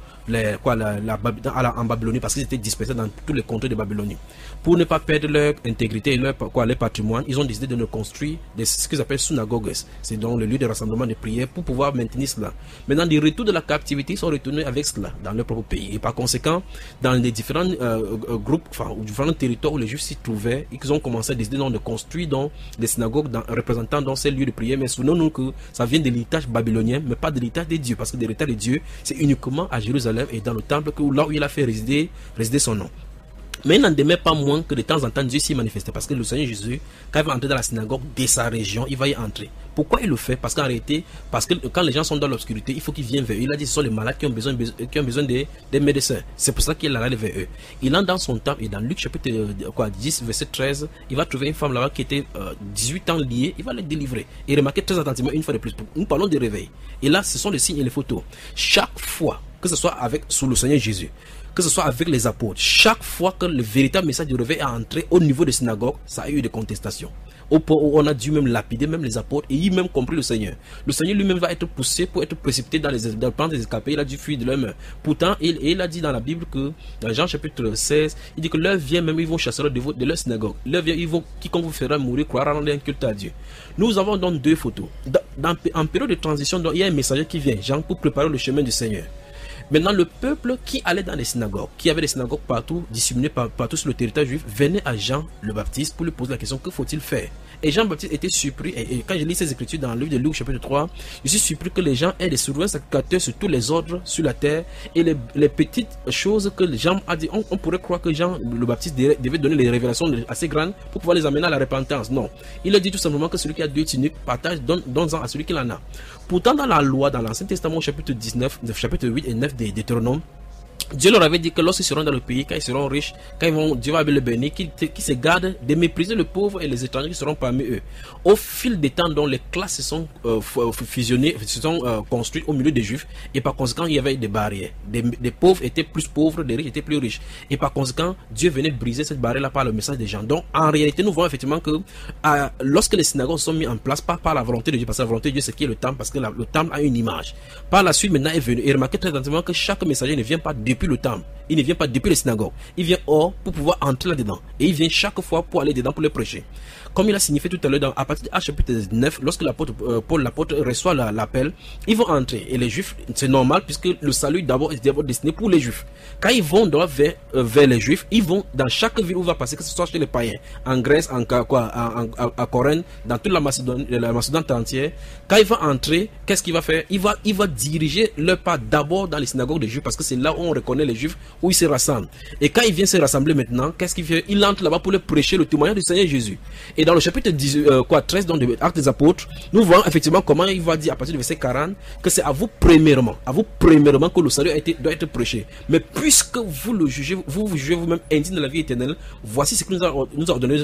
en Babylonie, parce qu'ils étaient dispersés dans tous les contrées de Babylonie. Pour ne pas perdre leur intégrité et leur patrimoine, ils ont décidé de ne construire ce qu'ils appellent synagogues. C'est donc le lieu de rassemblement de prières pour pouvoir maintenir cela. Maintenant, du retour de la captivité, ils sont retournés avec cela dans leur propre pays. Et par conséquent, dans les différents groupes, enfin, ou différents territoires où les Juifs s'y trouvaient, ils ont commencé à décider donc de construire donc des synagogues représentant donc ces lieux de prière. Mais souvenons-nous que ça vient de l'héritage babylonien, mais pas de l'héritage des dieux, parce que l'héritage des dieux, c'est uniquement à Jérusalem et dans le temple, là où il a fait résider son nom. Mais il n'en demeure pas moins que de temps en temps Dieu s'y manifestait, parce que le Seigneur Jésus, quand il va entrer dans la synagogue de sa région, il va y entrer. Pourquoi il le fait? Parce qu'en réalité, quand les gens sont dans l'obscurité, il faut qu'ils viennent vers eux. Il a dit ce sont les malades qui ont besoin des médecins. C'est pour ça qu'il allait vers eux. Il entre dans son temple et dans Luc chapitre 10 verset 13, il va trouver une femme là-bas qui était 18 ans liée, il va la délivrer. Et remarquez très attentivement une fois de plus, nous parlons de réveil. Et là, ce sont les signes et les photos. Chaque fois, que ce soit sous le Seigneur Jésus, que ce soit avec les apôtres, chaque fois que le véritable message du réveil est entré au niveau des synagogues, ça a eu des contestations. Au point où on a dû même lapider même les apôtres et y même compris le Seigneur. Le Seigneur lui-même va être poussé pour être précipité dans le plan des escapés. Il a dû fuir de leurs mains. Pourtant, il a dit dans la Bible que, dans Jean chapitre 16, il dit que l'heure vient même, ils vont chasser de leur synagogue. L'heure vient, quiconque vous fera mourir croira rendre un culte à Dieu. Nous avons donc deux photos. En période de transition, donc, il y a un messager qui vient, Jean, pour préparer le chemin du Seigneur. Maintenant, le peuple qui allait dans les synagogues, qui avait des synagogues partout, disséminées partout sur le territoire juif, venait à Jean le Baptiste pour lui poser la question, que faut-il faire? Et Jean le Baptiste était surpris, et quand je lis ces écritures dans le livre de Luc chapitre 3, je suis surpris que les gens aient des souverains sacrificateurs sur tous les ordres sur la terre, et les petites choses que Jean a dit, on pourrait croire que Jean le Baptiste devait donner des révélations assez grandes pour pouvoir les amener à la repentance. Non, il a dit tout simplement que celui qui a deux tuniques partage, donne-en à celui qui en a. Pourtant, dans la loi, dans l'Ancien Testament, chapitre 19, chapitre 8 et 9 des Deutéronome, Dieu leur avait dit que lorsqu'ils seront dans le pays, quand ils seront riches, Dieu va les bénir, qu'ils se gardent de mépriser le pauvre et les étrangers qui seront parmi eux. Au fil des temps, dont les classes se sont fusionnées, se sont construites au milieu des Juifs, et par conséquent, il y avait des barrières. Des pauvres étaient plus pauvres, des riches étaient plus riches. Et par conséquent, Dieu venait briser cette barrière-là par le message des gens. Donc, en réalité, nous voyons effectivement que lorsque les synagogues sont mises en place, pas par la volonté de Dieu, parce que la volonté de Dieu, c'est qui est le temple, parce que le temple a une image. Par la suite, maintenant, est venu. Et remarquez très attentivement que chaque messager ne vient pas depuis le temple, il ne vient pas depuis les synagogues, il vient hors pour pouvoir entrer là-dedans, et il vient chaque fois pour aller dedans pour le prêcher. Comme il a signifié tout à l'heure à partir de chapitre 9, lorsque l'apôtre Paul l'apôtre reçoit l'appel, ils vont entrer, et les Juifs, c'est normal puisque le salut d'abord est d'abord destiné pour les Juifs. Quand ils vont vers les Juifs, ils vont dans chaque ville où il va passer, que ce soit chez les païens, en Grèce, à Corinthe, dans toute la Macédoine entière. Quand il va entrer, qu'est-ce qu'il va faire? Il va diriger leur pas d'abord dans les synagogues des Juifs, parce que c'est là où on reconnaît les Juifs, où ils se rassemblent. Et quand il vient se rassembler maintenant, qu'est-ce qu'il fait? Il entre là-bas pour leur prêcher le témoignage du Seigneur Jésus. Et dans le chapitre 13 dans les Actes des Apôtres, nous voyons effectivement comment il va dire à partir du verset 40 que c'est à vous premièrement que le salut doit être prêché. Mais puisque vous le jugez, vous jugez vous-même indigne de la vie éternelle, voici ce que nous a ordonné,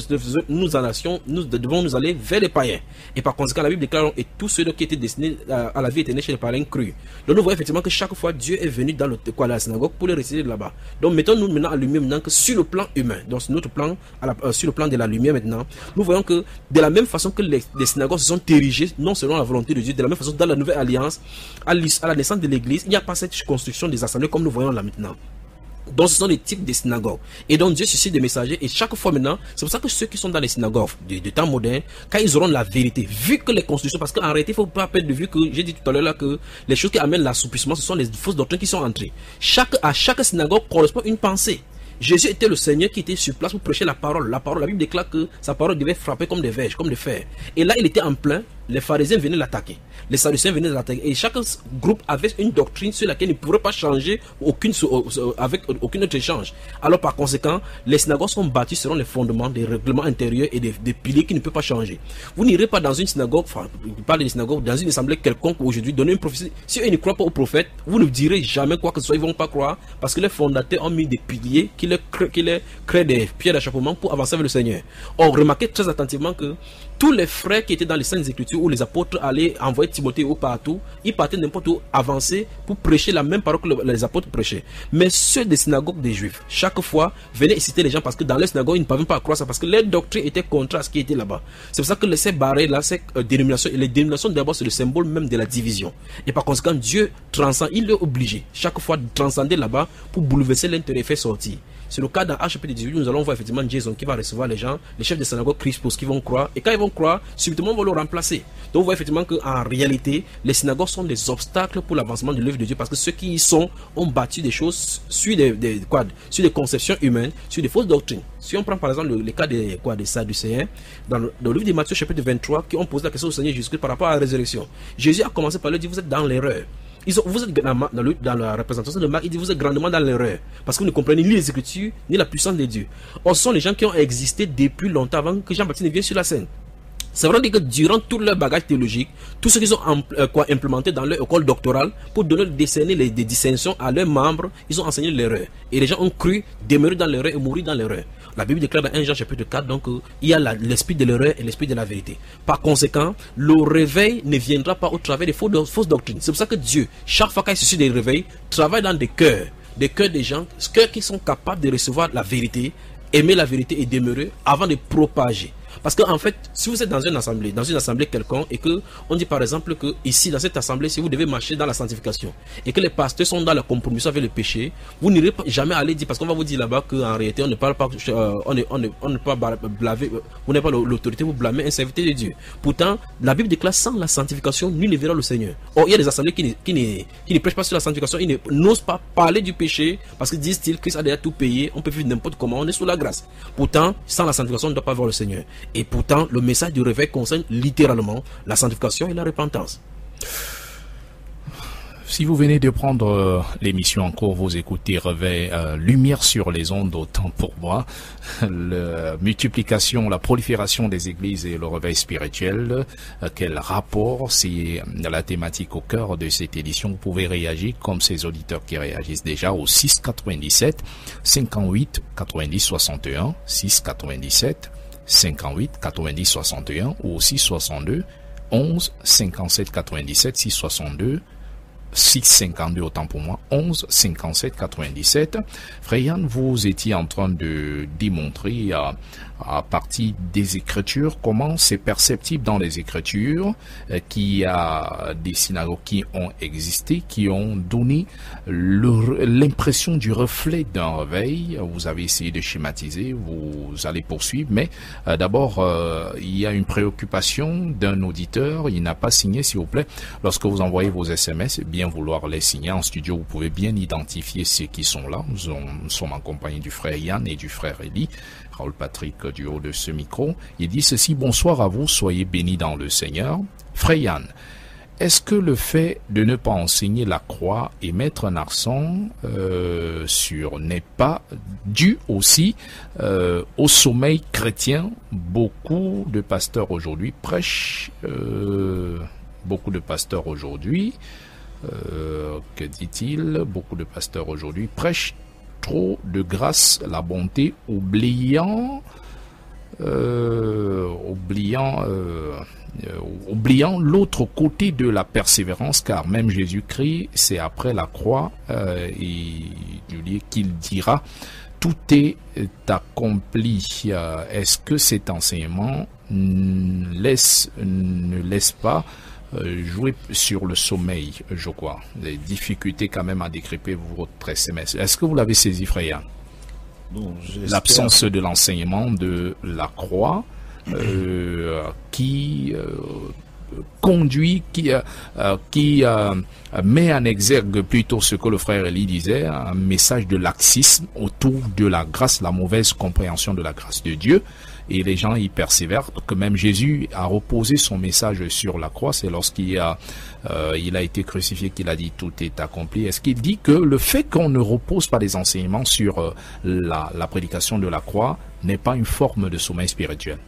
nous devons nous aller vers les païens. Et par conséquent, la Bible déclare et tous ceux qui étaient destinés à la vie éternelle chez les païens crus. Donc nous voyons effectivement que chaque fois Dieu est venu dans la synagogue pour les réciter de là-bas. Donc mettons-nous maintenant à lumière maintenant que sur le plan humain, donc sur notre plan, sur le plan de la lumière maintenant, nous voyons que de la même façon que les synagogues se sont érigées, non selon la volonté de Dieu, de la même façon dans la nouvelle alliance, à la naissance de l'église, il n'y a pas cette construction des assemblées comme nous voyons là maintenant. Donc ce sont des types de synagogues. Et donc Dieu suscite des messagers. Et chaque fois maintenant, c'est pour ça que ceux qui sont dans les synagogues de temps moderne, quand ils auront la vérité, vu que les constructions, parce qu'en réalité, il ne faut pas perdre de vue que j'ai dit tout à l'heure là que les choses qui amènent l'assouplissement, ce sont les fausses doctrines qui sont entrées. À chaque synagogue correspond une pensée. Jésus était le Seigneur qui était sur place pour prêcher la parole. La Bible déclare que sa parole devait frapper comme des verges, comme des fers. Et là, il était en plein. Les pharisiens venaient l'attaquer. Les sadducéens venaient l'attaquer. Et chaque groupe avait une doctrine sur laquelle il ne pourrait pas changer avec aucun autre échange. Alors, par conséquent, les synagogues sont bâties selon les fondements des règlements intérieurs et des piliers qui ne peuvent pas changer. Vous n'irez pas dans une synagogue, je parle des synagogues, dans une assemblée quelconque aujourd'hui, donner une prophétie. Si eux ne croient pas au prophète, vous ne direz jamais quoi que ce soit, ils ne vont pas croire, parce que les fondateurs ont mis des piliers qui les créent des pierres d'achoppement pour avancer avec le Seigneur. Or, remarquez très attentivement que tous les frères qui étaient dans les Saintes Écritures où les apôtres allaient envoyer Timothée ou partout, ils partaient n'importe où avancer pour prêcher la même parole que les apôtres prêchaient. Mais ceux des synagogues des Juifs, chaque fois, venaient inciter les gens parce que dans les synagogues, ils ne pouvaient pas croire ça parce que leur doctrine était contraire à ce qui était là-bas. C'est pour ça que ces barrières-là, ces dénominations, et les dénominations d'abord, c'est le symbole même de la division. Et par conséquent, Dieu transcende, il est obligé chaque fois de transcender là-bas pour bouleverser l'intérêt et faire sortir. C'est le cas dans Actes chapitre 18, nous allons voir effectivement Jason qui va recevoir les gens, les chefs de synagogue Crispus qui vont croire, et quand ils vont croire, subitement on va le remplacer. Donc on voit effectivement qu'en réalité, les synagogues sont des obstacles pour l'avancement de l'œuvre de Dieu, parce que ceux qui y sont ont bâti des choses sur des conceptions humaines, sur des fausses doctrines. Si on prend par exemple le cas des Sadducéens, dans le livre de Matthieu chapitre 23, qui ont posé la question au Seigneur Jésus-Christ par rapport à la résurrection. Jésus a commencé par leur dire, vous êtes dans l'erreur. Vous êtes dans la représentation de Marc, il dit vous êtes grandement dans l'erreur parce que vous ne comprenez ni les Écritures ni la puissance de Dieu. Or, ce sont les gens qui ont existé depuis longtemps avant que Jean-Baptiste ne vienne sur la scène. C'est vrai que durant tout leur bagage théologique, tout ce qu'ils ont implémenté dans leur école doctorale pour décerner des distinctions à leurs membres, ils ont enseigné l'erreur. Et les gens ont cru demeurer dans l'erreur et mourir dans l'erreur. La Bible déclare dans 1 Jean chapitre 4 donc il y a l'esprit de l'erreur et l'esprit de la vérité. Par conséquent, le réveil ne viendra pas au travers des fausses doctrines. C'est pour ça que Dieu, chaque fois qu'il suscite des réveils, travaille dans des cœurs des gens, cœurs qui sont capables de recevoir la vérité, aimer la vérité et demeurer avant de propager. Parce qu'en fait, si vous êtes dans une assemblée quelconque, et que on dit par exemple que ici dans cette assemblée, si vous devez marcher dans la sanctification, et que les pasteurs sont dans la compromission avec le péché, vous n'irez jamais aller dire, parce qu'on va vous dire là-bas qu'en réalité on ne parle pas, on ne peut pas blâmer, vous n'avez pas l'autorité pour blâmer un serviteur de Dieu. Pourtant, la Bible déclare sans la sanctification, nul ne verra le Seigneur. Or, il y a des assemblées qui ne prêchent pas sur la sanctification, ils n'osent pas parler du péché, parce que disent-ils, Christ a déjà tout payé, on peut vivre n'importe comment, on est sous la grâce. Pourtant, sans la sanctification, on ne doit pas voir le Seigneur. Et pourtant, le message du réveil concerne littéralement la sanctification et la repentance. Si vous venez de prendre l'émission en cours, vous écoutez Réveil, Lumière sur les ondes, autant pour moi. La multiplication, la prolifération des églises et le réveil spirituel, quel rapport, c'est la thématique au cœur de cette édition. Vous pouvez réagir comme ces auditeurs qui réagissent déjà au 697 58 90 61 697 58 90 61 ou aussi 62 11 57 97 662 652 autant pour moi 11 57 97. Frère Yann, vous étiez en train de démontrer à partir des Écritures comment c'est perceptible dans les Écritures qu'il y a des synagogues qui ont existé, qui ont donné l'impression du reflet d'un réveil. Vous avez essayé de schématiser, vous allez poursuivre, mais d'abord il y a une préoccupation d'un auditeur, il n'a pas signé, s'il vous plaît. Lorsque vous envoyez vos SMS, bien vouloir les signer en studio, vous pouvez bien identifier ceux qui sont là. Nous sommes en compagnie du frère Yann et du frère Eli. Raoul Patrick du haut de ce micro. Il dit ceci: bonsoir à vous, soyez bénis dans le Seigneur. Frère Yann, est-ce que le fait de ne pas enseigner la croix et mettre un accent sur n'est pas dû aussi au sommeil chrétien? Beaucoup de pasteurs aujourd'hui prêchent, beaucoup de pasteurs aujourd'hui, que dit-il? Beaucoup de pasteurs aujourd'hui prêchent trop de grâce, la bonté, oubliant l'autre côté de la persévérance, car même Jésus-Christ, c'est après la croix qu'il dira tout est accompli. Est-ce que cet enseignement ne laisse pas jouer sur le sommeil, je crois, les difficultés quand même à décryper votre SMS? Est-ce que vous l'avez saisi, Freya? L'absence de l'enseignement de la croix qui conduit, qui met en exergue plutôt ce que le frère Elie disait, un message de laxisme autour de la grâce, la mauvaise compréhension de la grâce de Dieu. Et les gens y persévèrent, que même Jésus a reposé son message sur la croix. C'est lorsqu'il a été crucifié qu'il a dit tout est accompli. Est-ce qu'il dit que le fait qu'on ne repose pas des enseignements sur la prédication de la croix n'est pas une forme de sommeil spirituel?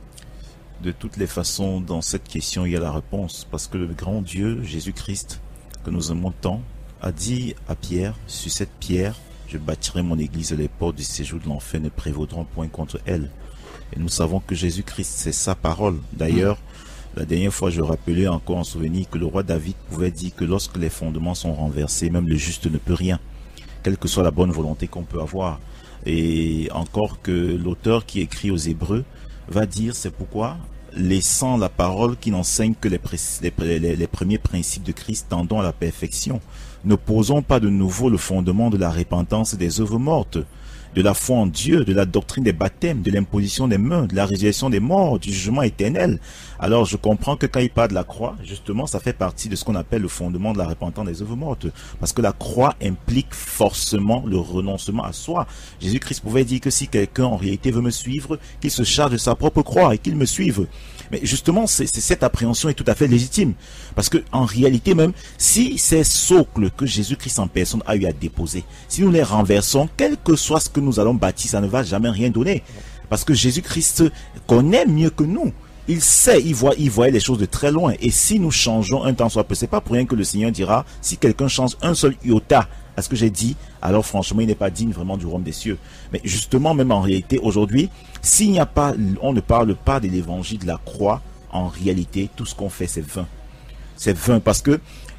De toutes les façons, dans cette question, il y a la réponse. Parce que le grand Dieu, Jésus-Christ, que nous aimons tant, a dit à Pierre, sur cette pierre, je bâtirai mon église et les portes du séjour de l'enfer ne prévaudront point contre elle. Et nous savons que Jésus-Christ, c'est sa parole. D'ailleurs, la dernière fois, je rappelais encore en souvenir que le roi David pouvait dire que lorsque les fondements sont renversés, même le juste ne peut rien, quelle que soit la bonne volonté qu'on peut avoir. Et encore que l'auteur qui écrit aux Hébreux va dire, c'est pourquoi, laissant la parole qui n'enseigne que les premiers principes de Christ tendant à la perfection, ne posons pas de nouveau le fondement de la repentance des œuvres mortes, de la foi en Dieu, de la doctrine des baptêmes, de l'imposition des mains, de la résurrection des morts, du jugement éternel. Alors je comprends que quand il parle de la croix, justement, ça fait partie de ce qu'on appelle le fondement de la repentance des œuvres mortes. Parce que la croix implique forcément le renoncement à soi. Jésus-Christ pouvait dire que si quelqu'un en réalité veut me suivre, qu'il se charge de sa propre croix et qu'il me suive. Mais justement, cette appréhension est tout à fait légitime. Parce que en réalité même, si ces socles que Jésus-Christ en personne a eu à déposer, si nous les renversons, quel que soit ce que nous allons bâtir, ça ne va jamais rien donner. Parce que Jésus-Christ connaît mieux que nous. Il sait, il voit les choses de très loin. Et si nous changeons un temps soit peu, c'est pas pour rien que le Seigneur dira, si quelqu'un change un seul iota à ce que j'ai dit, alors franchement, il n'est pas digne vraiment du royaume des cieux. Mais justement, même en réalité, aujourd'hui, s'il n'y a pas, on ne parle pas de l'évangile de la croix, en réalité, tout ce qu'on fait, c'est vain. C'est vain parce que,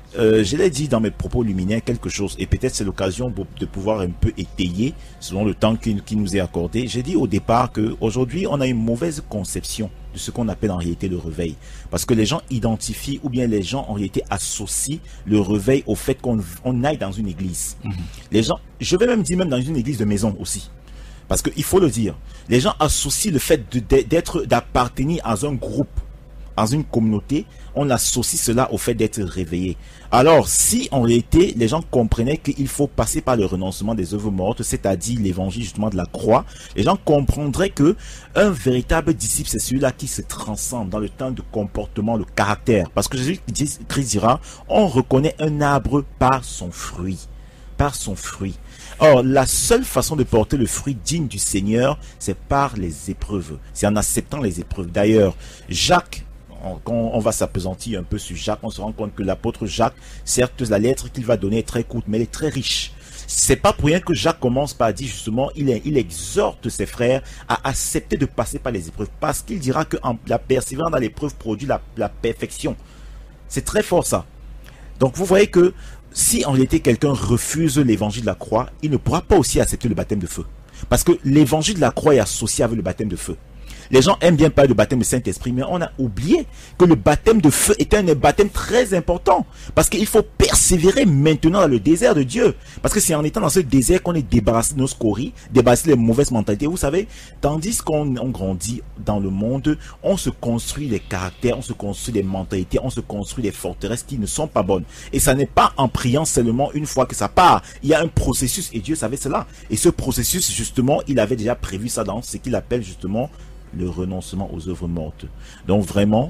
je l'ai dit dans mes propos liminaires quelque chose, et peut-être c'est l'occasion de pouvoir un peu étayer, selon le temps qui nous est accordé. J'ai dit au départ qu'aujourd'hui, on a une mauvaise conception de ce qu'on appelle en réalité le réveil. Parce que les gens identifient, ou bien les gens en réalité associent le réveil au fait qu'on aille dans une église. Les gens, je vais même dire même dans une église de maison aussi. Parce qu'il faut le dire, les gens associent le fait d'appartenir à un groupe, dans une communauté, on associe cela au fait d'être réveillé. Alors, si en réalité, les gens comprenaient qu'il faut passer par le renoncement des œuvres mortes, c'est-à-dire l'évangile justement de la croix, les gens comprendraient que un véritable disciple, c'est celui-là qui se transcende dans le temps de comportement, le caractère. Parce que Jésus-Christ dira, on reconnaît un arbre par son fruit. Par son fruit. Or, la seule façon de porter le fruit digne du Seigneur, c'est par les épreuves. C'est en acceptant les épreuves. D'ailleurs, Jacques, quand on va s'appesantir un peu sur Jacques, on se rend compte que l'apôtre Jacques, certes la lettre qu'il va donner est très courte, mais elle est très riche. C'est pas pour rien que Jacques commence par dire justement, il exhorte ses frères à accepter de passer par les épreuves, parce qu'il dira que la persévérance dans l'épreuve produit la perfection. C'est très fort ça. Donc vous voyez que si en réalité quelqu'un refuse l'évangile de la croix, il ne pourra pas aussi accepter le baptême de feu. Parce que l'évangile de la croix est associé avec le baptême de feu. Les gens aiment bien parler de baptême de Saint-Esprit, mais on a oublié que le baptême de feu est un baptême très important. Parce qu'il faut persévérer maintenant dans le désert de Dieu. Parce que c'est en étant dans ce désert qu'on est débarrassé de nos scories, débarrassé des mauvaises mentalités. Vous savez, tandis qu'on grandit dans le monde, on se construit des caractères, on se construit des mentalités, on se construit des forteresses qui ne sont pas bonnes. Et ça n'est pas en priant seulement une fois que ça part. Il y a un processus et Dieu savait cela. Et ce processus, justement, il avait déjà prévu ça dans ce qu'il appelle justement le renoncement aux œuvres mortes. Donc vraiment,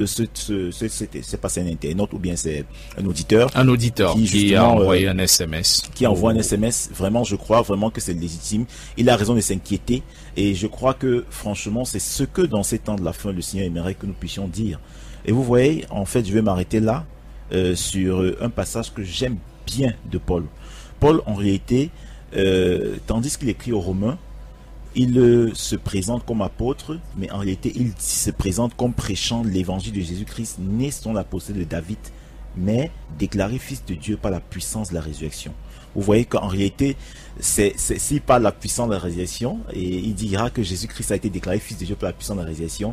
c'est pas un internaute ou bien c'est un auditeur. Un auditeur qui a envoyé un SMS. Qui envoie un SMS. Vraiment, je crois vraiment que c'est légitime. Il a raison de s'inquiéter. Et je crois que franchement, c'est ce que dans ces temps de la fin, le Seigneur aimerait que nous puissions dire. Et vous voyez, en fait, je vais m'arrêter là sur un passage que j'aime bien de Paul. Paul, en réalité, tandis qu'il écrit aux Romains, il se présente comme apôtre, mais en réalité, il se présente comme prêchant l'évangile de Jésus-Christ, né selon la postérité de David, mais déclaré fils de Dieu par la puissance de la résurrection. Vous voyez qu'en réalité, s'il parle de la puissance de la résurrection, et il dira que Jésus-Christ a été déclaré fils de Dieu par la puissance de la résurrection,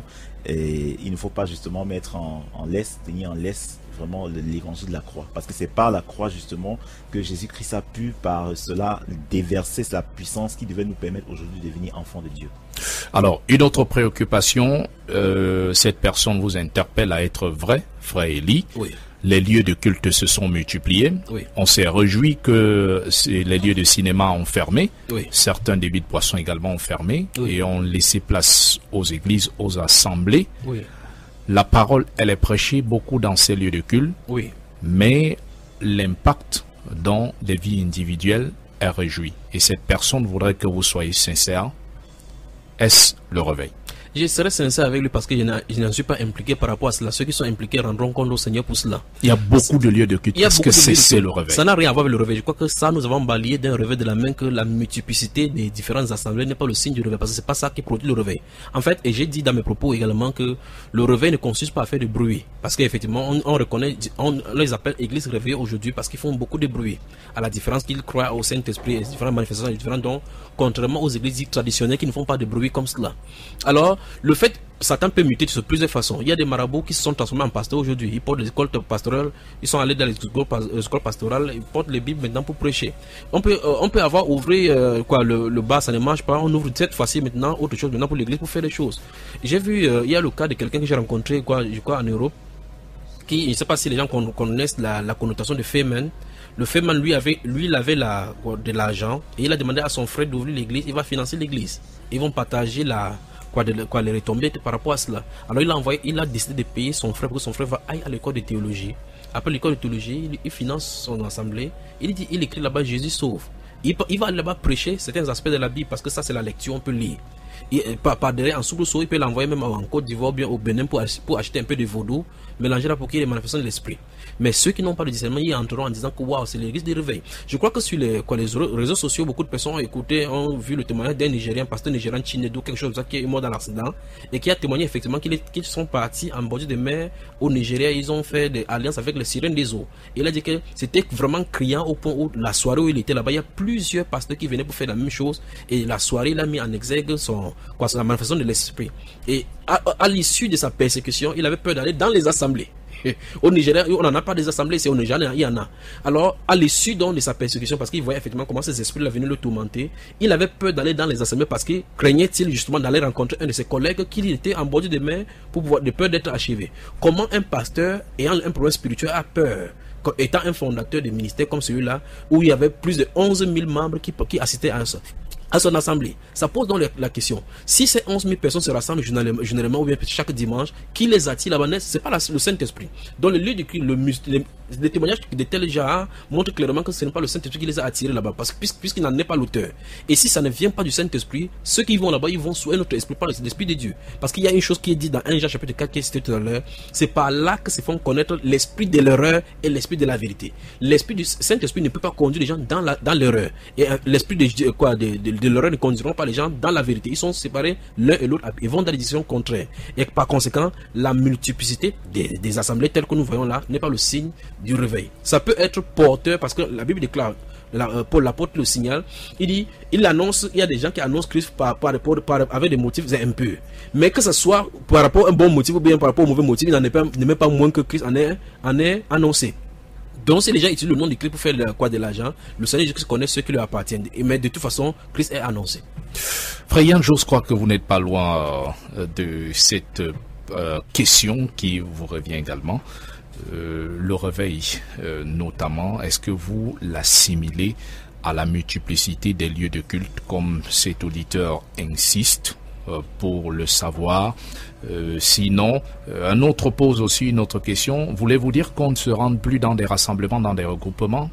et il ne faut pas justement mettre en laisse, tenir en laisse vraiment l'évangile de la croix, parce que c'est par la croix justement que Jésus-Christ a pu par cela déverser sa puissance qui devait nous permettre aujourd'hui de devenir enfants de Dieu. Alors, une autre préoccupation, cette personne vous interpelle à être vrai, frère Élie. Oui. Les lieux de culte se sont multipliés. Oui. On s'est réjoui que les lieux de cinéma ont fermé. Oui. Certains débits de boissons également ont fermé. Oui. Et ont laissé place aux églises, aux assemblées. Oui. La parole, elle est prêchée beaucoup dans ces lieux de culte. Oui. Mais l'impact dans les vies individuelles est réjoui. Et cette personne voudrait que vous soyez sincère. Est-ce le réveil? Je serai sincère avec lui parce que je n'en suis pas impliqué par rapport à cela. Ceux qui sont impliqués rendront compte au Seigneur pour cela. Il y a beaucoup de lieux de culte. Est-ce que c'est le réveil? Ça n'a rien à voir avec le réveil. Je crois que ça, nous avons balayé d'un réveil de la main que la multiplicité des différentes assemblées n'est pas le signe du réveil. Parce que c'est pas ça qui produit le réveil. En fait, et j'ai dit dans mes propos également que le réveil ne consiste pas à faire du bruit. Parce qu'effectivement, on reconnaît, on les appelle églises réveillées aujourd'hui parce qu'ils font beaucoup de bruit. À la différence qu'ils croient au Saint-Esprit et différentes manifestations différentes, donc, contrairement aux églises traditionnelles qui ne font pas de bruit comme cela. Alors, le fait, Satan peut muter de plusieurs façons. Il y a des marabouts qui se sont transformés en pasteurs aujourd'hui. Ils portent des écoles pastorales, ils sont allés dans les écoles pastorales, ils portent les Bibles maintenant pour prêcher. On peut avoir ouvert le bar, ça ne marche pas. On ouvre cette fois-ci maintenant autre chose maintenant pour l'église pour faire des choses. J'ai vu, il y a le cas de quelqu'un que j'ai rencontré, je crois en Europe, qui, je ne sais pas si les gens connaissent la connotation de Feynman. Le Feynman, lui, il avait de l'argent et il a demandé à son frère d'ouvrir l'église. Il va financer l'église. Ils vont partager les retombées par rapport à cela. Alors il a décidé de payer son frère pour que son frère aille à l'école de théologie. Après l'école de théologie, il finance son assemblée. Il écrit là-bas Jésus sauve. Il va là-bas prêcher certains aspects de la Bible parce que ça c'est la lecture, on peut lire. Par derrière, en soubresaut, il peut l'envoyer même en Côte d'Ivoire, bien au Bénin pour acheter un peu de vaudou, mélanger là pour qu'il y ait les manifestations de l'esprit. Mais ceux qui n'ont pas de discernement, ils entreront en disant que waouh, c'est l'église du réveil. Je crois que sur les réseaux sociaux, beaucoup de personnes ont écouté, ont vu le témoignage d'un Nigérien, pasteur nigérien Chinedu, quelque chose comme ça, qui est mort dans l'accident et qui a témoigné effectivement qu'ils sont partis en bordure de mer au Nigeria. Ils ont fait des alliances avec les sirènes des eaux. Et il a dit que c'était vraiment criant au point où la soirée où il était là-bas, il y a plusieurs pasteurs qui venaient pour faire la même chose. Et la soirée, il a mis en exergue la manifestation de l'esprit. Et à l'issue de sa persécution, il avait peur d'aller dans les assemblées. Au Nigeria, on n'en a pas des assemblées, c'est au Nigeria, il y en a. Alors, à l'issue de sa persécution, parce qu'il voyait effectivement comment ces esprits venaient le tourmenter, il avait peur d'aller dans les assemblées parce qu'il craignait-il justement d'aller rencontrer un de ses collègues qui était en bordure de mer de peur d'être achevé. Comment un pasteur ayant un problème spirituel a peur, étant un fondateur de ministère comme celui-là, où il y avait plus de 11 000 membres qui assistaient à son assemblée. Ça pose donc la question. Si ces 11 000 personnes se rassemblent généralement ou bien chaque dimanche, qui les attire là-bas? C'est pas le Saint-Esprit. Dans le lieu de culte, les témoignages de tel genre montrent clairement que ce n'est pas le Saint-Esprit qui les a attirés là-bas, parce que puisqu'il n'en est pas l'auteur. Et si ça ne vient pas du Saint-Esprit, ceux qui vont là-bas, ils vont sous un autre esprit, par l'Esprit de Dieu. Parce qu'il y a une chose qui est dit dans 1 Jean chapitre 4 qui est cité tout à l'heure, c'est par là que se font connaître l'esprit de l'erreur et l'esprit de la vérité. L'esprit du Saint-Esprit ne peut pas conduire les gens dans l'erreur. Et l'esprit de l'erreur ne conduiront pas les gens dans la vérité. Ils sont séparés l'un et l'autre, ils vont dans des directions contraires. Et par conséquent, la multiplicité des assemblées telles que nous voyons là n'est pas le signe du réveil. Ça peut être porteur parce que la Bible déclare, Paul l'apôtre le signale, il annonce, il y a des gens qui annoncent Christ avec des motifs impurs. Mais que ce soit par rapport à un bon motif ou bien par rapport au mauvais motif, il n'en est même pas moins que Christ en est annoncé. Donc si les gens utilisent le nom de Christ pour faire de l'argent, le Seigneur Jésus connaît ceux qui lui appartiennent. Mais de toute façon, Christ est annoncé. Frère Yann, je crois que vous n'êtes pas loin de cette question qui vous revient également. Le réveil, notamment, est-ce que vous l'assimilez à la multiplicité des lieux de culte, comme cet auditeur insiste? pour le savoir. Sinon, un autre pose aussi une autre question. Voulez-vous dire qu'on ne se rende plus dans des rassemblements, dans des regroupements?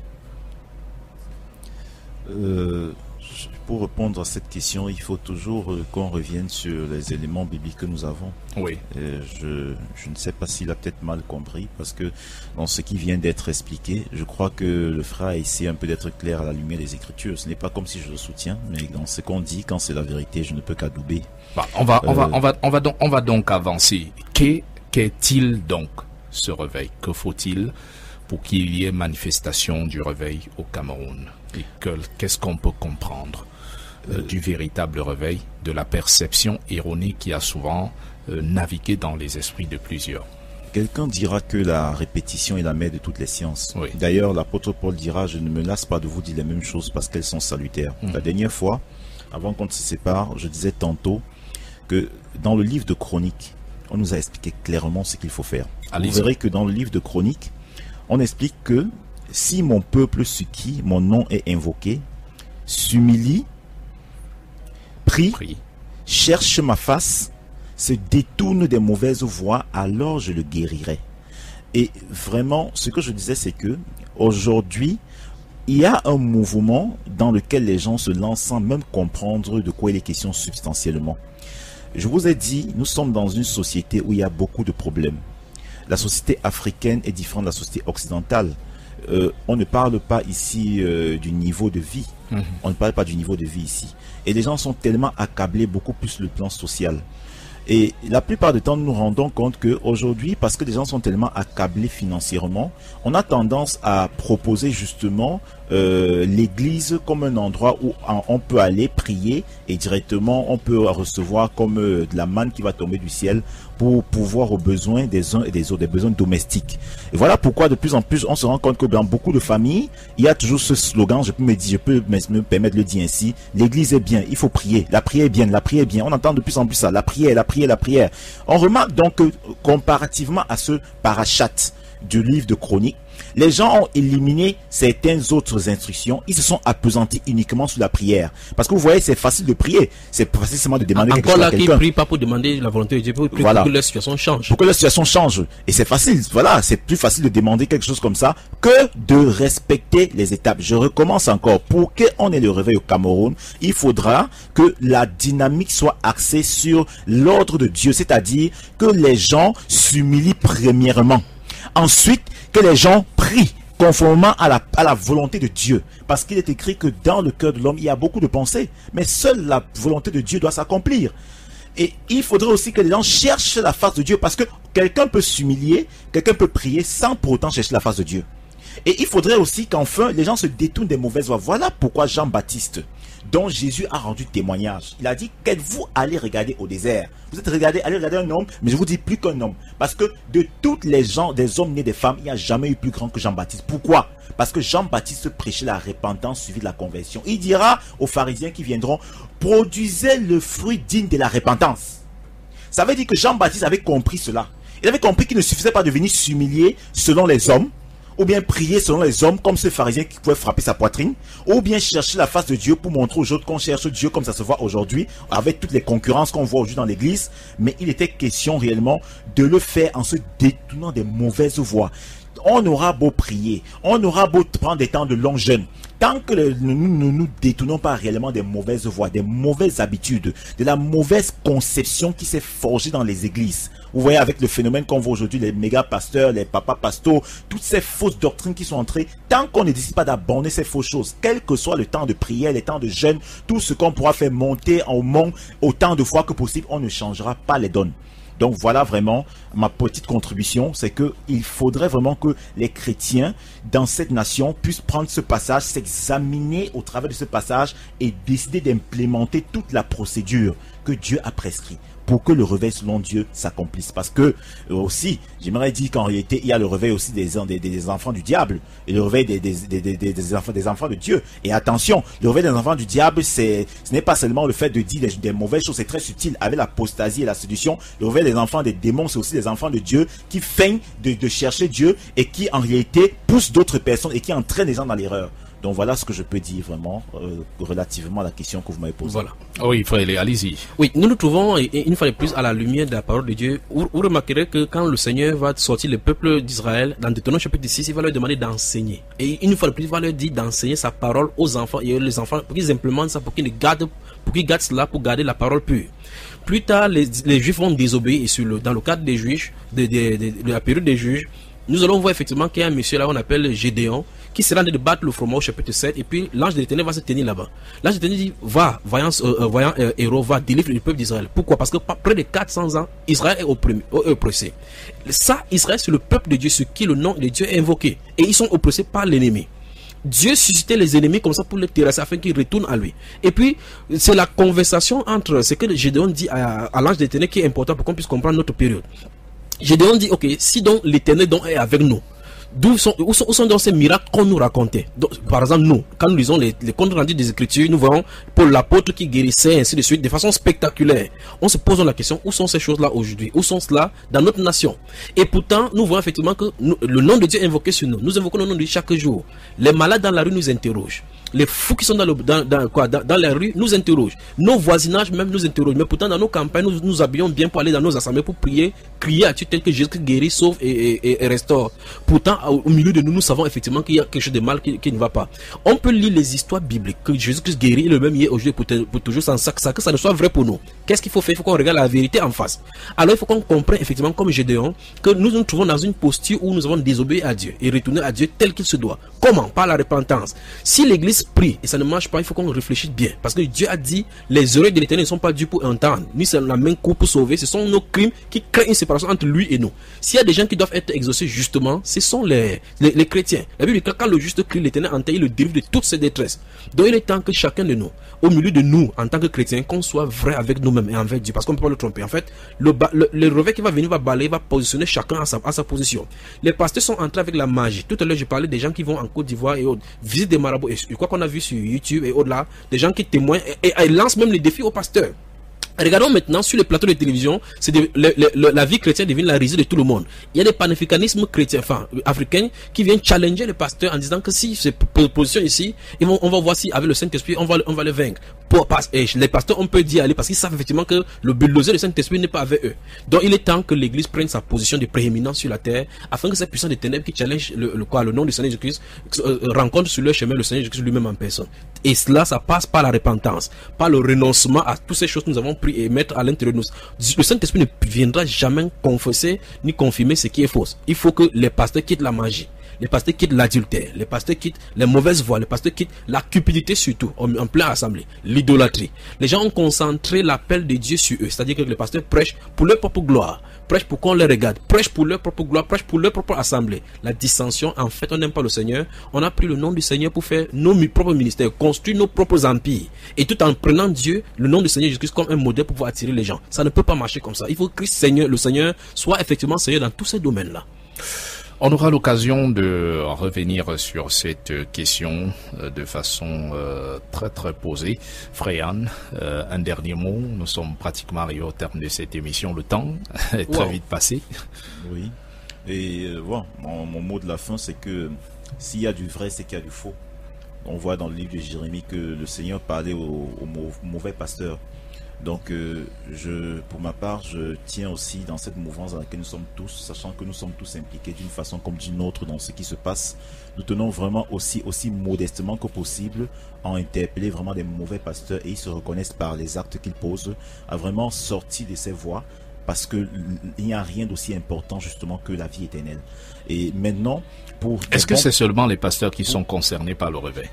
Pour répondre à cette question, il faut toujours qu'on revienne sur les éléments bibliques que nous avons. Oui. Je ne sais pas s'il a peut-être mal compris, parce que dans ce qui vient d'être expliqué, je crois que le frère a essayé un peu d'être clair à la lumière des Écritures. Ce n'est pas comme si je le soutiens, mais dans ce qu'on dit, quand c'est la vérité, je ne peux qu'adouber. Bah, on va donc avancer. Qu'est-il donc ce réveil? Que faut-il pour qu'il y ait manifestation du réveil au Cameroun? Et qu'est-ce qu'on peut comprendre du véritable réveil, de la perception erronée qui a souvent navigué dans les esprits de plusieurs? Quelqu'un dira que la répétition est la mère de toutes les sciences. Oui. D'ailleurs, l'apôtre Paul dira: je ne me lasse pas de vous dire les mêmes choses parce qu'elles sont salutaires. La dernière fois, avant qu'on se sépare, je disais tantôt que dans le livre de Chroniques, on nous a expliqué clairement ce qu'il faut faire. Vous verrez que dans le livre de Chroniques, on explique que si mon peuple sur qui mon nom est invoqué s'humilie, prie, cherche ma face, se détourne des mauvaises voies, alors je le guérirai. Et vraiment, ce que je disais, c'est que aujourd'hui, il y a un mouvement dans lequel les gens se lancent sans même comprendre de quoi il est question substantiellement. Je vous ai dit, nous sommes dans une société où il y a beaucoup de problèmes. La société africaine est différente de la société occidentale. On ne parle pas ici du niveau de vie. On ne parle pas du niveau de vie ici. Et les gens sont tellement accablés, beaucoup plus sur le plan social. Et la plupart du temps, nous nous rendons compte qu'aujourd'hui, parce que les gens sont tellement accablés financièrement, on a tendance à proposer justement l'église comme un endroit où on peut aller prier et directement on peut recevoir comme de la manne qui va tomber du ciel pour pouvoir aux besoins des uns et des autres, des besoins domestiques. Et voilà pourquoi de plus en plus on se rend compte que dans beaucoup de familles, il y a toujours ce slogan, je peux me permettre de le dire ainsi: l'église est bien, il faut prier, la prière est bien, la prière est bien. On entend de plus en plus ça, la prière, la prière, la prière. On remarque donc que comparativement à ce parachat du livre de Chroniques, les gens ont éliminé certaines autres instructions. Ils se sont appesantis uniquement sur la prière. Parce que vous voyez, c'est facile de prier. C'est facile seulement de demander quelque chose à quelqu'un. Encore là, qui prie pas pour demander la volonté de Dieu, pour prier pour que la situation change. Pour que la situation change. Et c'est facile. Voilà, c'est plus facile de demander quelque chose comme ça que de respecter les étapes. Je recommence encore. Pour qu'on ait le réveil au Cameroun, il faudra que la dynamique soit axée sur l'ordre de Dieu. C'est-à-dire que les gens s'humilient premièrement. Ensuite, que les gens prient conformément à la volonté de Dieu. Parce qu'il est écrit que dans le cœur de l'homme, il y a beaucoup de pensées. Mais seule la volonté de Dieu doit s'accomplir. Et il faudrait aussi que les gens cherchent la face de Dieu. Parce que quelqu'un peut s'humilier, quelqu'un peut prier sans pour autant chercher la face de Dieu. Et il faudrait aussi qu'enfin, les gens se détournent des mauvaises voies. Voilà pourquoi Jean-Baptiste, dont Jésus a rendu témoignage, il a dit: qu'êtes-vous allé regarder au désert? Vous êtes allé regarder un homme, mais je vous dis plus qu'un homme. Parce que de toutes les gens, des hommes nés des femmes, il n'y a jamais eu plus grand que Jean-Baptiste. Pourquoi? Parce que Jean-Baptiste prêchait la repentance suivie de la conversion. Il dira aux pharisiens qui viendront: produisez le fruit digne de la repentance. Ça veut dire que Jean-Baptiste avait compris cela. Il avait compris qu'il ne suffisait pas de venir s'humilier selon les hommes, ou bien prier selon les hommes comme ce pharisien qui pouvait frapper sa poitrine, ou bien chercher la face de Dieu pour montrer aux autres qu'on cherche Dieu comme ça se voit aujourd'hui, avec toutes les concurrences qu'on voit aujourd'hui dans l'église. Mais il était question réellement de le faire en se détournant des mauvaises voies. On aura beau prier, on aura beau prendre des temps de long jeûne, tant que nous ne nous détournons pas réellement des mauvaises voies, des mauvaises habitudes, de la mauvaise conception qui s'est forgée dans les églises. Vous voyez avec le phénomène qu'on voit aujourd'hui, les méga pasteurs, les papas pasteurs, toutes ces fausses doctrines qui sont entrées, tant qu'on ne décide pas d'abandonner ces fausses choses, quel que soit le temps de prière, les temps de jeûne, tout ce qu'on pourra faire monter au monde autant de fois que possible, on ne changera pas les donnes. Donc voilà vraiment ma petite contribution, c'est que il faudrait vraiment que les chrétiens dans cette nation puissent prendre ce passage, s'examiner au travers de ce passage et décider d'implémenter toute la procédure que Dieu a prescrite pour que le réveil selon Dieu s'accomplisse. Parce que aussi, j'aimerais dire qu'en réalité, il y a le réveil aussi des enfants du diable et le réveil des enfants de Dieu. Et attention, le réveil des enfants du diable, ce n'est pas seulement le fait de dire des mauvaises choses, c'est très subtil. Avec l'apostasie et la séduction, le réveil des enfants des démons, c'est aussi des enfants de Dieu qui feignent de chercher Dieu et qui en réalité poussent d'autres personnes et qui entraînent les gens dans l'erreur. Donc voilà ce que je peux dire vraiment relativement à la question que vous m'avez posée. Voilà. Oui, frère, allez-y. Oui, nous nous trouvons une fois de plus à la lumière de la parole de Dieu. Vous remarquerez que quand le Seigneur va sortir le peuple d'Israël, dans Deutéronome chapitre 6, il va leur demander d'enseigner. Et une fois de plus, il va leur dire d'enseigner sa parole aux enfants et les enfants pour qu'ils implémentent ça, pour qu'ils gardent cela, pour garder la parole pure. Plus tard, les Juifs vont désobéir et dans le cadre des Juifs, de la période des juges, nous allons voir effectivement qu'il y a un monsieur là, on appelle Gédéon, qui sera en train de battre le froment au chapitre 7, et puis l'ange de l'Éternel va se tenir là-bas. L'ange de l'Éternel dit, va, voyant héros, va, délivre le peuple d'Israël. Pourquoi? Parce que près de 400 ans, Israël est oppressé. Ça, Israël, c'est le peuple de Dieu, sur qui le nom de Dieu est invoqué. Et ils sont oppressés par l'ennemi. Dieu suscitait les ennemis comme ça pour les terrasser afin qu'ils retournent à lui. Et puis, c'est la conversation entre ce que Gédéon dit à l'ange de l'Éternel qui est important pour qu'on puisse comprendre notre période. Gédéon dit, ok, si donc l'Éternel donc est avec nous, où sont donc ces miracles qu'on nous racontait? Donc, par exemple, nous, quand nous lisons les comptes rendus des Écritures, nous voyons Paul l'apôtre qui guérissait, ainsi de suite, de façon spectaculaire. On se pose la question, où sont ces choses-là aujourd'hui? Où sont cela dans notre nation? Et pourtant, nous voyons effectivement que le nom de Dieu est invoqué sur nous. Nous invoquons le nom de Dieu chaque jour. Les malades dans la rue nous interrogent. Les fous qui sont dans la rue nous interrogent. Nos voisinages même nous interrogent. Mais pourtant, dans nos campagnes, nous nous habillons bien pour aller dans nos assemblées, pour prier, crier à Dieu tel que Jésus guérit, sauve et restaure. Pourtant, au milieu de nous, nous savons effectivement qu'il y a quelque chose de mal qui ne va pas. On peut lire les histoires bibliques que Jésus-Christ guérit le même hier, aujourd'hui, pour toujours, sans que ça ne soit vrai pour nous. Qu'est-ce qu'il faut faire? Il faut qu'on regarde la vérité en face. Alors, il faut qu'on comprenne effectivement, comme Gédéon, que nous nous trouvons dans une posture où nous avons désobéi à Dieu et retourné à Dieu tel qu'il se doit. Comment? Par la repentance. Si l'Église prie et ça ne marche pas, il faut qu'on réfléchisse bien. Parce que Dieu a dit, les oreilles de l'Éternel ne sont pas dues pour entendre, ni c'est la main courte pour sauver. Ce sont nos crimes qui créent une séparation entre lui et nous. S'il y a des gens qui doivent être exaucés justement, ce sont les chrétiens. La Bible dit que quand le juste crie, l'Éternel entend, il le délivre de toutes ses détresses. Donc il est temps que chacun de nous, au milieu de nous, en tant que chrétiens, qu'on soit vrai avec nous-mêmes et avec Dieu, parce qu'on ne peut pas le tromper. En fait, le revers qui va venir va balayer, va positionner chacun à sa position. Les pasteurs sont entrés avec la magie. Tout à l'heure, je parlais des gens qui vont en Côte d'Ivoire et autres, visitent des marabouts. Et quoi qu'on a vu sur YouTube et au-delà, des gens qui témoignent et lancent même les défis aux pasteurs. Regardons maintenant sur les plateaux de télévision, la vie chrétienne devient la risée de tout le monde. Il y a des panafricanismes chrétiens, africains, qui viennent challenger les pasteurs en disant que si ces positions ici, on va voir si avec le Saint-Esprit, on va les vaincre. Et les pasteurs, on peut dire aller parce qu'ils savent effectivement que le bulldozer du Saint-Esprit n'est pas avec eux. Donc il est temps que l'Église prenne sa position de prééminence sur la terre, afin que cette puissance des ténèbres qui challenge le nom du Seigneur Jésus-Christ rencontre sur leur chemin le Seigneur Jésus-Christ lui-même en personne. Et cela, ça passe par la repentance, par le renoncement à toutes ces choses que nous avons pris et mettre à l'intérieur de nous. Le Saint-Esprit ne viendra jamais confesser ni confirmer ce qui est faux. Il faut que les pasteurs quittent la magie, les pasteurs quittent l'adultère, les pasteurs quittent les mauvaises voies, les pasteurs quittent la cupidité surtout en pleine assemblée, l'idolâtrie. Les gens ont concentré l'appel de Dieu sur eux, c'est-à-dire que les pasteurs prêchent pour leur propre gloire, prêchent pour qu'on les regarde, prêchent pour leur propre gloire, prêchent pour leur propre assemblée. La dissension, en fait, on n'aime pas le Seigneur. On a pris le nom du Seigneur pour faire nos propres ministères, construire nos propres empires. Et tout en prenant Dieu, le nom du Seigneur Jésus-Christ comme un modèle pour pouvoir attirer les gens. Ça ne peut pas marcher comme ça. Il faut que le Seigneur soit effectivement Seigneur dans tous ces domaines-là. On aura l'occasion de revenir sur cette question de façon très très posée. Fréan, un dernier mot. Nous sommes pratiquement arrivés au terme de cette émission. Le temps est très vite passé. Oui. Et mon mot de la fin, c'est que s'il y a du vrai, c'est qu'il y a du faux. On voit dans le livre de Jérémie que le Seigneur parlait aux mauvais pasteurs. Donc, pour ma part, je tiens aussi dans cette mouvance dans laquelle nous sommes tous, sachant que nous sommes tous impliqués d'une façon comme d'une autre dans ce qui se passe. Nous tenons vraiment aussi modestement que possible à interpeller vraiment des mauvais pasteurs et ils se reconnaissent par les actes qu'ils posent, à vraiment sortir de ces voies, parce qu'il n'y a rien d'aussi important justement que la vie éternelle. Et maintenant, est-ce que c'est seulement les pasteurs qui sont concernés par le réveil?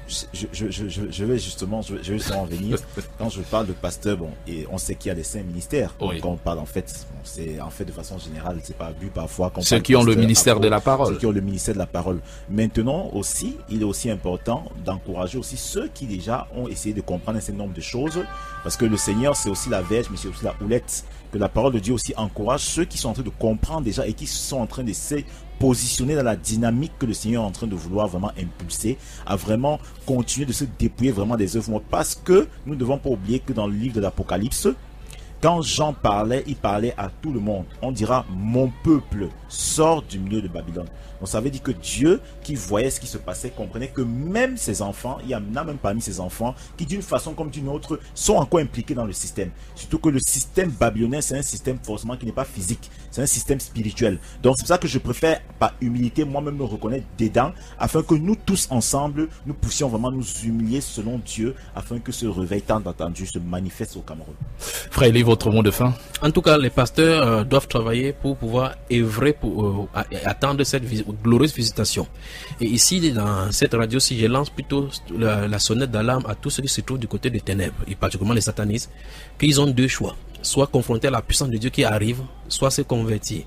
Je vais justement en venir. Quand je parle de pasteurs, et on sait qu'il y a des saints ministères. Oui. Quand on parle c'est en fait de façon générale, c'est pas vu parfois. Ceux qui ont le ministère de la parole. Ceux qui ont le ministère de la parole. Maintenant aussi, il est aussi important d'encourager aussi ceux qui déjà ont essayé de comprendre un certain nombre de choses, parce que le Seigneur c'est aussi la verge, mais c'est aussi la houlette. Que la parole de Dieu aussi encourage ceux qui sont en train de comprendre déjà et qui sont en train de se positionner dans la dynamique que le Seigneur est en train de vouloir vraiment impulser, à vraiment continuer de se dépouiller vraiment des œuvres mortes, parce que nous ne devons pas oublier que dans le livre de l'Apocalypse, Quand Jean parlait, il parlait à tout le monde. On dira, mon peuple sort du milieu de Babylone. Donc ça veut dire que Dieu, qui voyait ce qui se passait, comprenait que même ses enfants, il y en a même parmi ses enfants, qui d'une façon comme d'une autre, sont encore impliqués dans le système. Surtout que le système babylonien, c'est un système forcément qui n'est pas physique, c'est un système spirituel. Donc c'est pour ça que je préfère, par humilité, moi-même me reconnaître dedans, afin que nous tous ensemble, nous puissions vraiment nous humilier selon Dieu, afin que ce réveil tant attendu se manifeste au Cameroun. Frère Elie, votre mot de fin? En tout cas, les pasteurs doivent travailler pour pouvoir œuvrer pour attendre cette glorieuse visitation. Et ici, dans cette radio-ci, je lance plutôt la sonnette d'alarme à tous ceux qui se trouvent du côté des ténèbres, et particulièrement les satanistes, qu'ils ont deux choix. Soit confronter à la puissance de Dieu qui arrive, soit se convertir.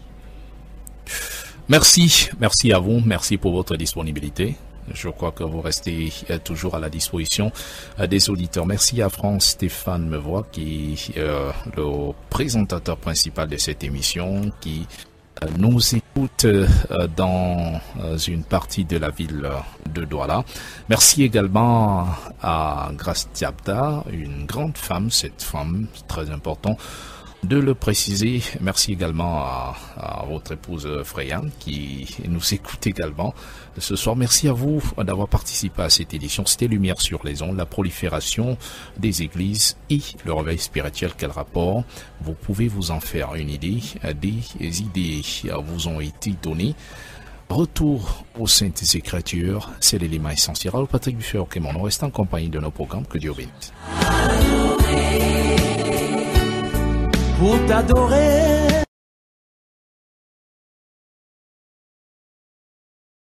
Merci à vous, merci pour votre disponibilité. Je crois que vous restez toujours à la disposition des auditeurs. Merci à Stéphane Mevois, qui est le présentateur principal de cette émission, qui nous écoute dans une partie de la ville de Douala. Merci également à Grace Diabda, une grande femme, cette femme, très important de le préciser. Merci également à votre épouse Freyan qui nous écoute également ce soir. Merci à vous d'avoir participé à cette édition. C'était Lumière sur les ondes, la prolifération des églises et le réveil spirituel. Quel rapport? Vous pouvez vous en faire une idée. Des idées vous ont été données. Retour aux Saintes Écritures, c'est l'élément essentiel. Alors Patrick Buffet-Okemon, on reste en compagnie de nos programmes. Que Dieu bénisse. Pour t'adorer,